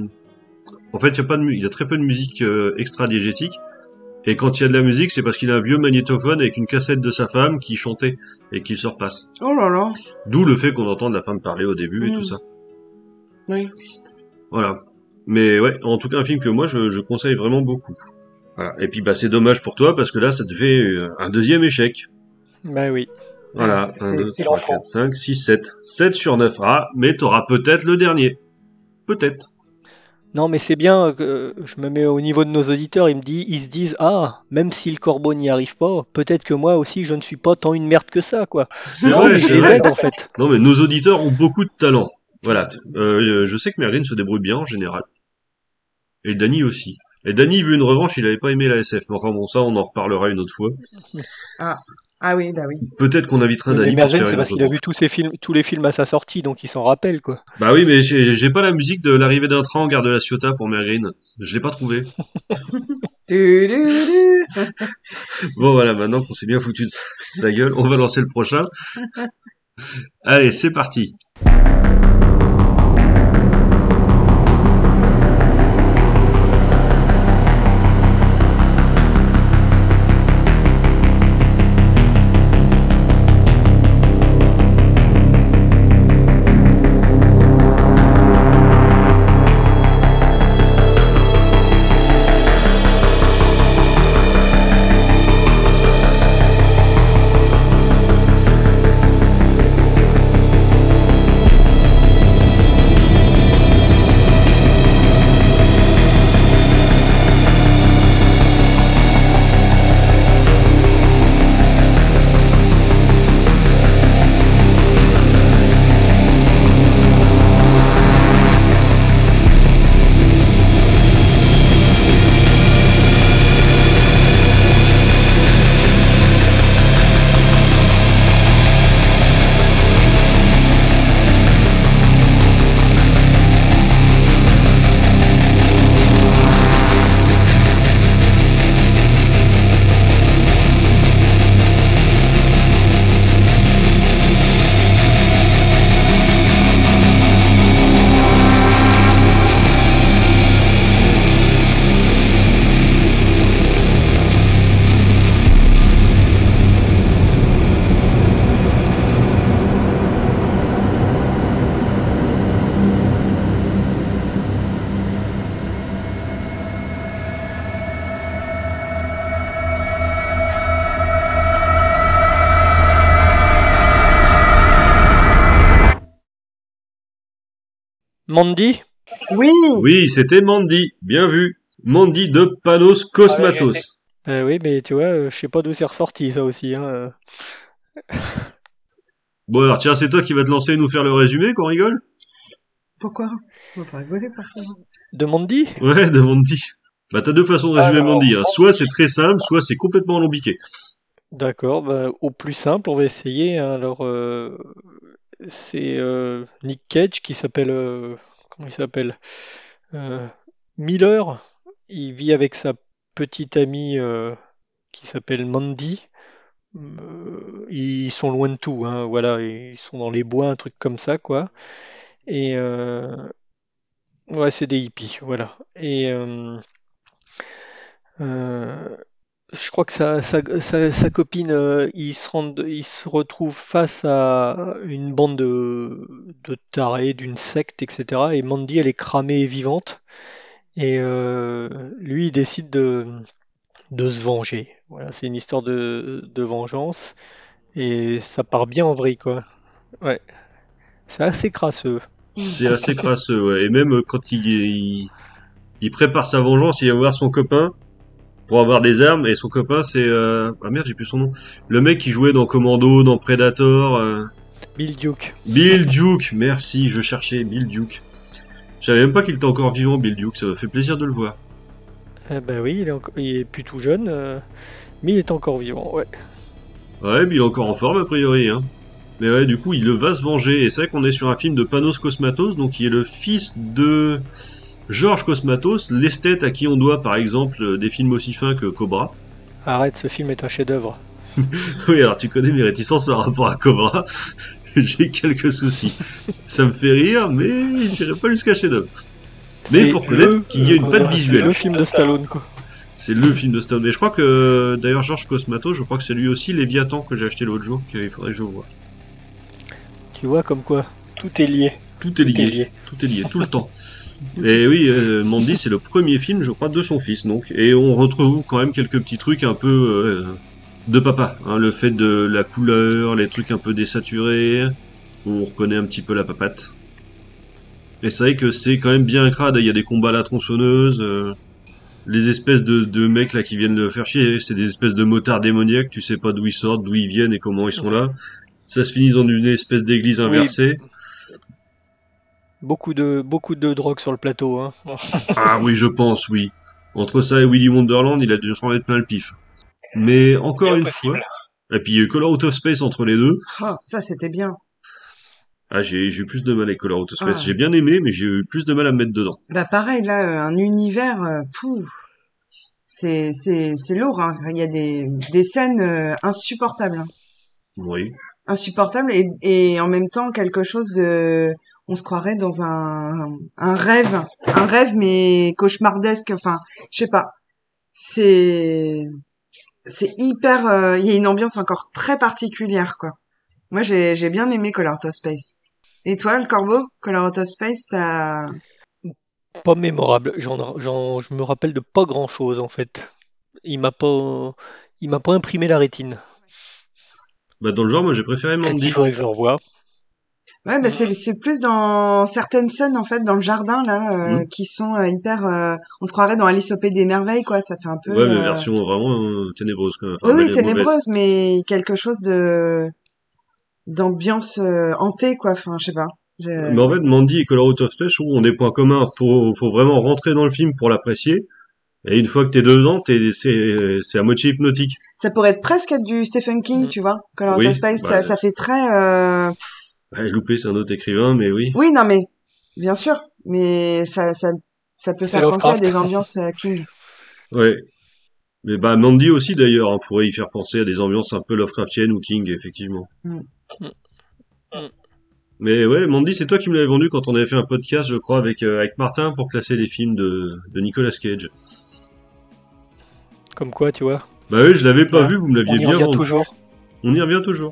en fait, il y a pas de, mu- il y a très peu de musique euh, extra-diégétique. Et quand il y a de la musique, c'est parce qu'il a un vieux magnétophone avec une cassette de sa femme qui chantait et qu'il se repasse. Oh là là. D'où le fait qu'on entende la femme parler au début et Mm. tout ça. Oui. Voilà. Mais ouais, en tout cas un film que moi je, je conseille vraiment beaucoup. Voilà. Et puis bah c'est dommage pour toi parce que là ça te fait euh, un deuxième échec. Bah oui. Voilà. C'est- un, c'est- deux, c'est trois, l'enfant. quatre, cinq, six, sept. sept sur neuf. Ah, mais t'auras peut-être le dernier. Peut-être. Non, mais c'est bien que euh, je me mets au niveau de nos auditeurs, ils me disent, ils se disent, ah, même si le corbeau n'y arrive pas, peut-être que moi aussi je ne suis pas tant une merde que ça, quoi. C'est Non, vrai, mais je c'est les vrai. aide en fait. Non mais nos auditeurs ont beaucoup de talent. Voilà. Euh, je sais que Merlin se débrouille bien en général. Et Danny aussi. Et Danny veut une revanche, il avait pas aimé la S F. Mais enfin bon, ça on en reparlera une autre fois. Ah oui, bah oui. Peut-être qu'on invitera Mais Danny pour se Mergen, faire c'est une parce qu'il a revanche. vu tous ces films, tous les films à sa sortie, donc il s'en rappelle, quoi. Bah oui, mais j'ai j'ai pas la musique de l'arrivée d'un train en gare de la Ciotat pour Mergreen. Je l'ai pas trouvé. Du, du, du. Bon voilà, maintenant qu'on s'est bien foutu de sa gueule, on va lancer le prochain. Allez, c'est parti. Mandy. Oui. Oui, c'était Mandy. Bien vu. Mandy de Panos Cosmatos. Euh, oui, mais tu vois, euh, je sais pas d'où c'est ressorti ça aussi. Hein. euh. Bon alors tiens, c'est toi qui vas te lancer et nous faire le résumé, qu'on rigole? Pourquoi? On va pas rigoler par ça. De Mandy. Ouais, de Mandy. Bah t'as deux façons de résumer Alors, Mandy. Hein. Soit c'est très simple, soit c'est complètement alambiqué. D'accord, bah, au plus simple, on va essayer. Hein. Alors, euh, c'est euh, Nick Cage qui s'appelle. euh, comment il s'appelle? Euh, Miller. Il vit avec sa petite amie euh, qui s'appelle Mandy. Euh, ils sont loin de tout, hein, voilà, ils sont dans les bois, un truc comme ça, quoi. Et euh, ouais, c'est des hippies, voilà. Et euh, euh, je crois que sa, sa, sa, sa copine, euh, ils se rendent, ils se retrouvent face à une bande de, de tarés, d'une secte, et cetera. Et Mandy, elle est cramée et vivante. Et euh, lui, il décide de, de se venger. Voilà, c'est une histoire de, de vengeance. Et ça part bien en vrille, quoi. Ouais, c'est assez crasseux. C'est assez crasseux, ouais. Et même euh, quand il, il, il prépare sa vengeance, il va voir son copain pour avoir des armes. Et son copain, c'est... Euh... Ah merde, j'ai plus son nom. Le mec qui jouait dans Commando, dans Predator... euh, Bill Duke. Bill Duke, merci, je cherchais Bill Duke. Je savais même pas qu'il était encore vivant, Bill Duke, ça m'a fait plaisir de le voir. Eh ben oui, il est, enco- il est plus tout jeune, euh, mais il est encore vivant, ouais. Ouais, mais il est encore en forme a priori, hein. Mais ouais, du coup, il va se venger. Et c'est vrai qu'on est sur un film de Panos Cosmatos, donc qui est le fils de George Cosmatos, l'esthète à qui on doit par exemple des films aussi fins que Cobra. Arrête, ce film est un chef-d'œuvre. Oui, alors tu connais mes réticences par rapport à Cobra. J'ai quelques soucis. Ça me fait rire, mais j'irai pas jusqu'à chef-d'œuvre. Mais il C'est faut reconnaître le- qu'il y a une patte euh, C'est visuelle. le film de Stallone, quoi. C'est le film de Stone. Et je crois que, d'ailleurs, George Cosmatos, je crois que c'est lui aussi Léviathan que j'ai acheté l'autre jour, qu'il faudrait que je voie. Tu vois, comme quoi, tout est lié. Tout est lié. Tout est lié. Tout est lié, tout le temps. Et oui, euh, Mandy, c'est le premier film, je crois, de son fils, donc. Et on retrouve quand même quelques petits trucs un peu euh, de papa. Hein, le fait de la couleur, les trucs un peu désaturés. On reconnaît un petit peu la papate. Et c'est vrai que c'est quand même bien crade. Il y a des combats à la tronçonneuse. euh, les espèces de, de mecs là qui viennent le faire chier, c'est des espèces de motards démoniaques. Tu sais pas d'où ils sortent, d'où ils viennent et comment ils sont là. Ça se finit dans une espèce d'église Oui. inversée. Beaucoup de, beaucoup de drogue sur le plateau, hein. Ah oui, je pense, oui. Entre ça et Willy Wonderland, il a dû s'en mettre plein le pif. Mais encore une fois. Et puis il y a eu Color Out of Space entre les deux. Oh, ça, c'était bien. Ah, j'ai j'ai eu plus de mal avec Color Out of Space. Ah. J'ai bien aimé, mais j'ai eu plus de mal à me mettre dedans. Bah, pareil, là, euh, un univers, euh, pouf. C'est, c'est, c'est lourd, hein. Il y a des, des scènes euh, insupportables, hein. Oui. Insupportables et, et en même temps quelque chose de, on se croirait dans un, un rêve, un rêve mais cauchemardesque. Enfin, je sais pas. C'est, c'est hyper. euh, Il y a une ambiance encore très particulière, quoi. Moi, j'ai, j'ai bien aimé Color Out of Space. Et toi, le Corbeau, Color Out of Space, t'as. Pas mémorable. J'en, j'en, je me rappelle de pas grand-chose, en fait. Il m'a pas, il m'a pas imprimé la rétine. Bah dans le genre, moi j'ai préféré Mandy. Il faudrait que je le revoie. Ouais, bah c'est c'est plus dans certaines scènes en fait dans le jardin là euh, Mm. qui sont euh, hyper. euh, On se croirait dans Alice au pays des merveilles, quoi. Ça fait un peu. Ouais, mais euh, version vraiment euh, ténébreuse quand même. Oui, Enfin, oui, mauvaise. ténébreuse, mais quelque chose de d'ambiance euh, hantée, quoi. Enfin, je sais pas. Je- Mais en fait, Mandy et Color Out of Space, je trouve, ont des points communs. Faut, faut vraiment rentrer dans le film pour l'apprécier. Et une fois que t'es dedans, t'es, c'est, c'est à moitié hypnotique. Ça pourrait être presque être du Stephen King, Mm. tu vois. Color Oui, Out of Space, bah, ça, ça fait très. euh, Ouais, Loupé, c'est un autre écrivain, mais oui. Oui, non, mais bien sûr, mais ça, ça, ça peut C'est faire penser à Lovecraft. des ambiances euh, King. Ouais. Mais bah, Mandy aussi, d'ailleurs, on pourrait y faire penser à des ambiances un peu Lovecraftiennes ou King, effectivement. Mm. Mm. Mais ouais, Mandy, c'est toi qui me l'avais vendu quand on avait fait un podcast, je crois, avec, euh, avec Martin pour classer les films de, de Nicolas Cage. Comme quoi, tu vois. Bah oui, je l'avais pas Ah, vu, vous me On l'aviez y bien revient vendu. toujours. On y revient toujours.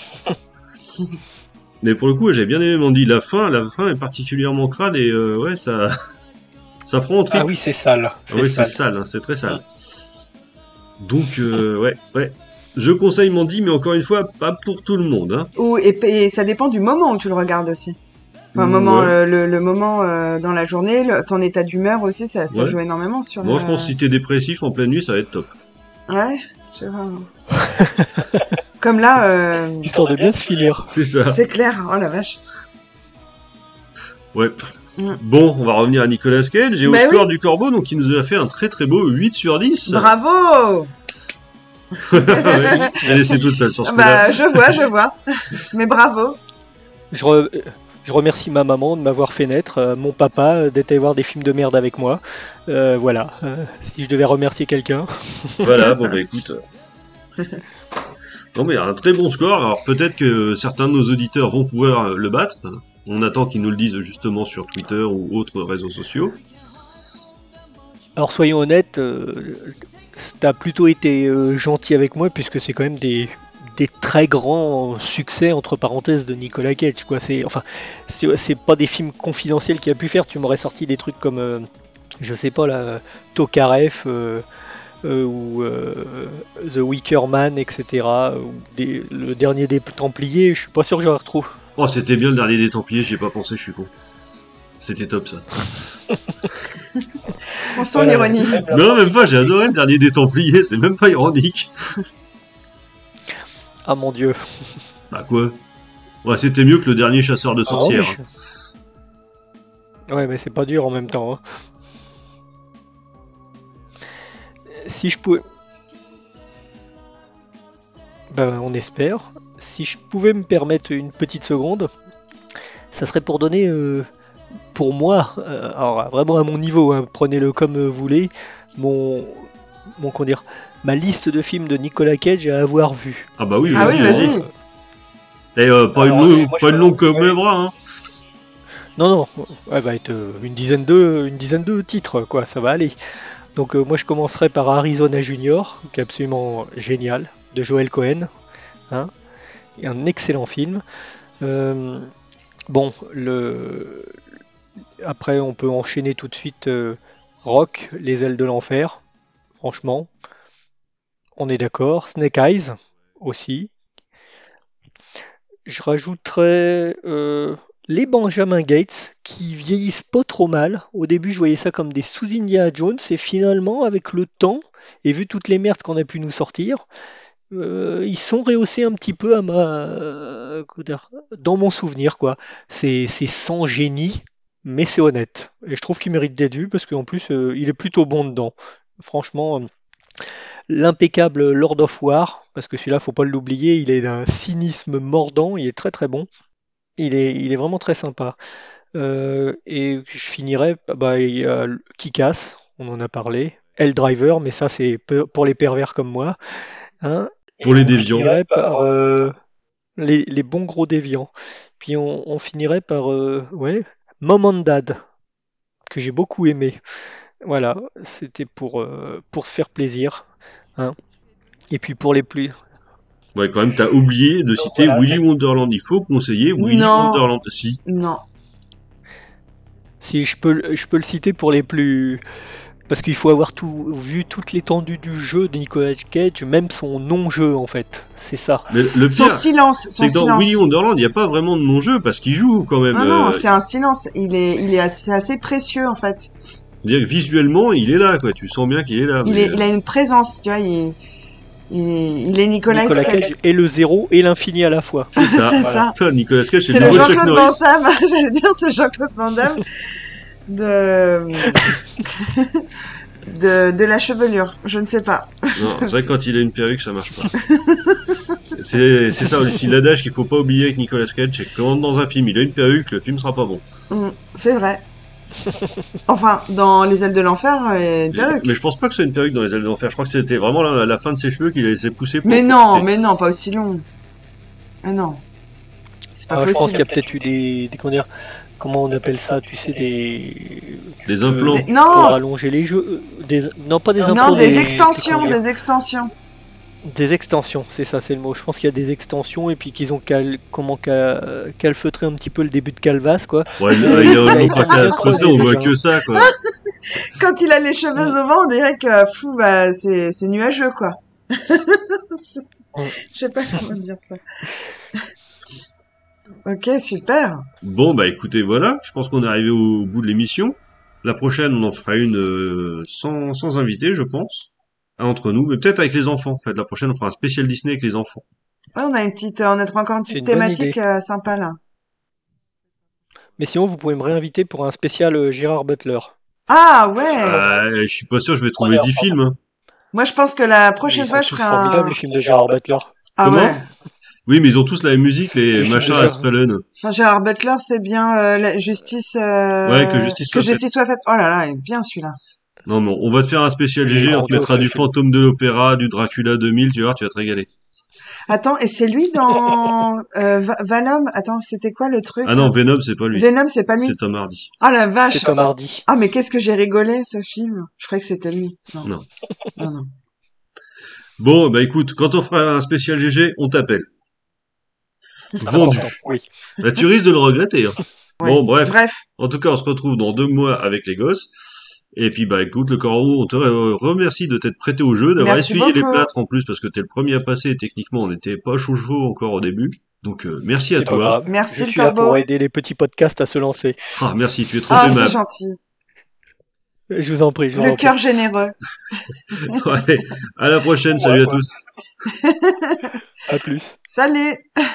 Mais pour le coup, j'ai bien aimé Mandy. La fin, la fin est particulièrement crade et euh, ouais, ça, ça prend en trip. Ah oui, c'est sale. Ah ouais, c'est sale, hein, c'est très sale. Donc, euh, ouais, ouais. Je conseille Mandy, mais encore une fois, pas pour tout le monde. Hein. Ou et, et ça dépend du moment où tu le regardes aussi. Enfin, moment, Ouais. euh, le, le moment euh, dans la journée, le, ton état d'humeur aussi, ça, ça Ouais. joue énormément sur. Moi, la- je pense que si t'es dépressif en pleine nuit, ça va être top. Ouais, je sais pas. Comme là, euh, Histoire de bien se finir. C'est ça. c'est clair. Oh la vache. Ouais. Mm. Bon, on va revenir à Nicolas Cage et au Bah score oui. du Corbeau, donc il nous a fait un très très beau huit sur dix. Bravo. Ouais, j'ai laissé toute seule sur ce coup-là. Bah, je vois, je vois. Mais bravo. Je, re- je remercie ma maman de m'avoir fait naître, euh, mon papa euh, d'être allé voir des films de merde avec moi. Euh, voilà, Euh, si je devais remercier quelqu'un. Voilà, bon bah écoute. euh. Non mais un très bon score, alors peut-être que certains de nos auditeurs vont pouvoir euh, le battre. On attend qu'ils nous le disent justement sur Twitter ou autres réseaux sociaux. Alors soyons honnêtes, euh, t'as plutôt été euh, gentil avec moi puisque c'est quand même des, des très grands succès entre parenthèses de Nicolas Cage, quoi. C'est enfin c'est c'est pas des films confidentiels qu'il a pu faire. Tu m'aurais sorti des trucs comme euh, je sais pas là, Tokarev euh, euh, ou euh, The Wicker Man, et cetera. Ou des- le dernier des Templiers. Je suis pas sûr que j'en retrouve. Oh, c'était bien le dernier des Templiers, j'y ai pas pensé, je suis con. C'était top ça. On sent Voilà. l'ironie. Non, même pas, j'ai adoré le dernier des Templiers, c'est même pas ironique. Ah mon dieu. Bah quoi. Ouais, c'était mieux que le dernier chasseur de sorcières. Ah, oui, je- Ouais, mais c'est pas dur en même temps, hein. Si je pouvais... Ben, on espère. Si je pouvais me permettre une petite seconde, ça serait pour donner, euh, pour moi, euh, alors vraiment à mon niveau, hein, prenez-le comme vous voulez, mon, mon, comment dire, ma liste de films de Nicolas Cage à avoir vu. Ah bah oui, Ah oui, vas-y. vas-y. Et euh, pas, Alors, une, allez, longue- moi, je pas une fais- longue comme ouais. les bras, hein. Non, non, elle va être euh, une dizaine de, une dizaine de titres, quoi, ça va aller. Donc euh, moi je commencerai par Arizona Junior, qui est absolument génial, de Joel Cohen, hein, et un excellent film. Euh, bon, le... après on peut enchaîner tout de suite euh, Rock, Les ailes de l'enfer, franchement, on est d'accord. Snake Eyes aussi. Je rajouterais euh, les Benjamin Gates qui vieillissent pas trop mal. Au début, je voyais ça comme des sous-Indiana Jones et finalement, avec le temps et vu toutes les merdes qu'on a pu nous sortir, euh, ils sont rehaussés un petit peu à ma, euh, comment dire, dans mon souvenir, quoi. C'est c'est sans génie, mais c'est honnête. Et je trouve qu'il mérite d'être vu parce qu'en plus, euh, il est plutôt bon dedans. Franchement, euh, l'impeccable Lord of War, parce que celui-là, faut pas l'oublier, il est d'un cynisme mordant, il est très très bon. Il est, il est vraiment très sympa. Euh, et je finirai, bah, il y a le Kick-Ass, on en a parlé. Hell-Driver, mais ça c'est peu- pour les pervers comme moi, hein. Pour les On déviants. finirait par euh, les, les bons gros déviants. Puis on, on finirait par euh, ouais, Mom and Dad, que j'ai beaucoup aimé. Voilà, c'était pour, euh, pour se faire plaisir, hein. Et puis pour les plus... Ouais, quand même, t'as oublié de citer voilà, Willy Wonderland. Il faut conseiller Willy Non. Wonderland. Si. Non. Si je peux, le- je peux le citer pour les plus... Parce qu'il faut avoir tout, vu toute l'étendue du jeu de Nicolas Cage, même son non-jeu en fait. C'est ça. Mais le Son pire, silence, c'est son que dans silence. Willy Wonderland, il n'y a pas vraiment de non-jeu parce qu'il joue quand même. Non, non, euh, c'est un silence. Il est, il est assez, assez précieux en fait. dire que visuellement, il est là, quoi. Tu sens bien qu'il est là. Il mais, est, il a une présence, tu vois. Il, il, il est Nicolas, Nicolas Cage. Cage est le zéro et l'infini à la fois. C'est ça. C'est Voilà. ça. Toi, Nicolas Cage, c'est C'est le le nouveau Chuck Jean-Claude Norris. Van Damme. J'allais dire, c'est Jean-Claude Van Damme de, de, de la chevelure. Je ne sais pas. Non, c'est vrai que quand il a une perruque, ça marche pas. C'est- C'est c'est ça aussi l'adage qu'il faut pas oublier avec Nicolas Cage, c'est que quand dans un film il a une perruque, le film sera pas bon. Mm, c'est vrai. Enfin, dans Les ailes de l'enfer, il y a une perruque. Mais je pense pas que ce soit une perruque dans les ailes d'enfer. Je crois que c'était vraiment la, la fin de ses cheveux qu'il a laissé pousser. Pour Mais non, profiter. mais non, pas aussi long. Ah non. C'est pas Ah, je pense possible. qu'il y a peut-être eu des, des- comment dire, comment on appelle ça, tu sais, des, Des euh, implants. Des- pour Non, allonger les jeux, euh, des, non pas des implants, non, des des- extensions, comment dire, des extensions. des extensions, c'est ça, c'est le mot. Je pense qu'il y a des extensions et puis qu'ils ont cal, comment cal, calfeutré un petit peu le début de Calvas, quoi. Ouais, mais Euh, il y ça a a été pas bien qu'à creusé, on voit déjà. que ça, quoi. Quand il a les cheveux au vent, on dirait que fou, bah, c'est, c'est nuageux, quoi. Ouais. Je sais pas comment dire ça. Ok, super. Bon, bah écoutez, voilà, je pense qu'on est arrivé au bout de l'émission. La prochaine, on en fera une euh, sans, sans invité, je pense, hein, entre nous, mais peut-être avec les enfants. En fait, la prochaine, on fera un spécial Disney avec les enfants. Ouais, on a une petite, on a trouvé encore une C'est petite une bonne thématique idée. euh, sympa là. Mais sinon, vous pouvez me réinviter pour un spécial euh, Gérard Butler. Ah ouais. Ah, je suis pas sûr, je vais trouver Ouais, dix pardon. films. Hein. Moi, je pense que la Mais prochaine ils fois, sont je tous ferai formidables, un. les films de Gérard Butler. Ah Comment ouais. Oui, mais ils ont tous la même musique, les, Les films machins de à Gérard- Sfallen. Enfin, Gérard Butler, c'est bien euh, la justice. euh, Ouais, que justice soit que justice soit faite. Oh là là, il est bien celui-là. Non, mais on va te faire un spécial Il est G G, on te grandiose, mettra ce du film. Fantôme de l'Opéra, du Dracula deux mille, tu vas voir, tu vas te régaler. Attends, et c'est lui dans euh, Va- Venom. Attends, c'était quoi le truc Ah non, Venom, c'est pas lui. Venom, c'est pas lui. C'est Tom Hardy. Ah la vache. C'est Tom Hardy. Ah mais qu'est-ce que j'ai rigolé ce film. Je croyais que c'était lui. Non. Non. Non, non. Bon, bah écoute, quand on fera un spécial G G, on t'appelle. C'est Vendu. important, oui. Bah, tu risques de le regretter. Hein. Ouais. Bon, bref. Bref. En tout cas, on se retrouve dans deux mois avec les gosses. Et puis, bah écoute, le Corbeau, on te re- remercie de t'être prêté au jeu, d'avoir Merci essuyé les beaucoup. plâtres en plus, parce que t'es le premier à passer, et techniquement, on n'était pas chaud chaud encore au début. Donc, euh, merci à C'est pas toi. grave. Merci, Je le suis là corbeau. pour aider les petits podcasts à se lancer. Ah, merci, tu es trop Ah, c'est aimable. gentil. Je vous en prie, je vous Le en prie. cœur généreux. Ouais. À la prochaine, salut à tous. À plus. Salut.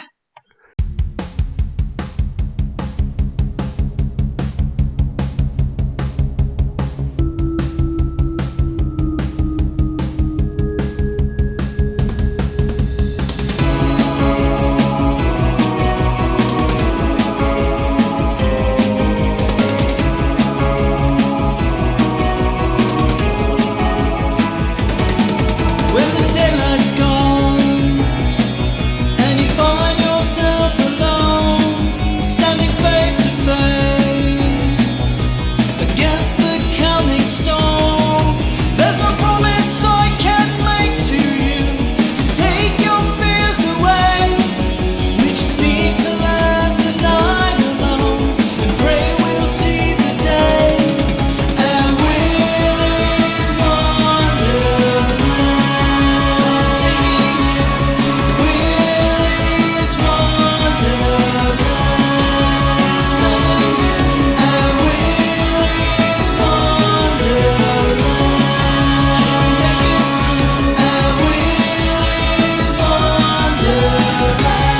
When the daylight's gone and you find yourself alone, standing face to face against the coming storm, there's no promise I can make to you to take your fears away. We just need to last the night alone and pray we'll see the day. And Willie's Wonderland, taking you to Willie's Wonderland. It's nothing new. And Willie's Wonderland, can we make it through? And Willie's Wonderland.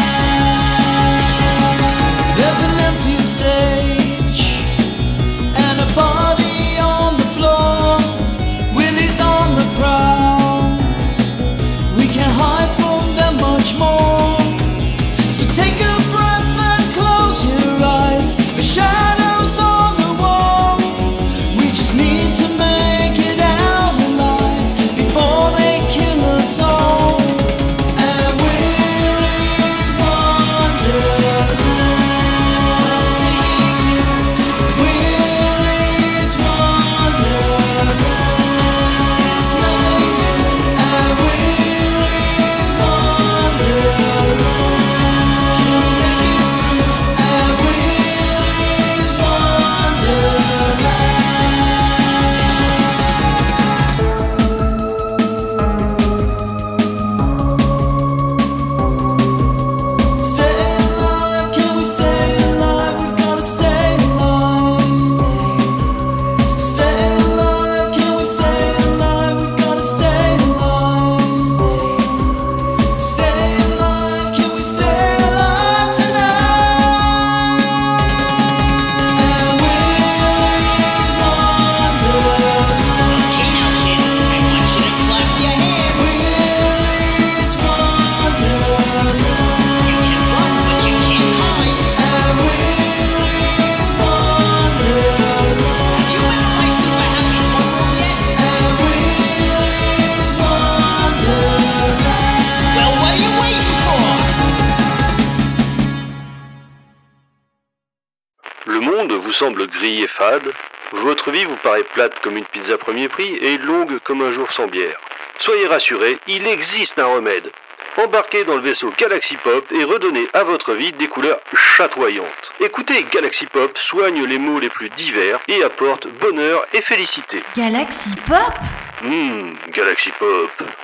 There's an empty stage and a body on the floor. Willie's on the prowl. We can't hide from them much more. So take a breath and close your eyes. The shadows on the wall. We just need to make it out alive before they kill us all. And Willie's Wonderland, taking you to Willie's Wonderland. It's nothing new. And Willie's Wonderland, can we make it through? And Willie's Wonderland. Stay alive, can we stay alive? We gotta stay alive. Stay alive, can we stay alive? We gotta stay alive. Stay alive, can we stay alive tonight? And Willie's Wonderland. Okay now kids, I want you to clap your hands. Willie's Wonderland. You can run but you can't hide. And Willie's Wonderland. Have you been to my super happy fun room yet? And Willie's Wonderland. Well, what are you waiting for? Le monde vous semble gris et fade, votre vie vous paraît plate comme une pizza premier prix et longue comme un jour sans bière. Soyez rassurés, il existe un remède. Embarquez dans le vaisseau Galaxy Pop et redonnez à votre vie des couleurs chatoyantes. Écoutez, Galaxy Pop soigne les maux les plus divers et apporte bonheur et félicité. Galaxy Pop? Hum, Galaxy Pop.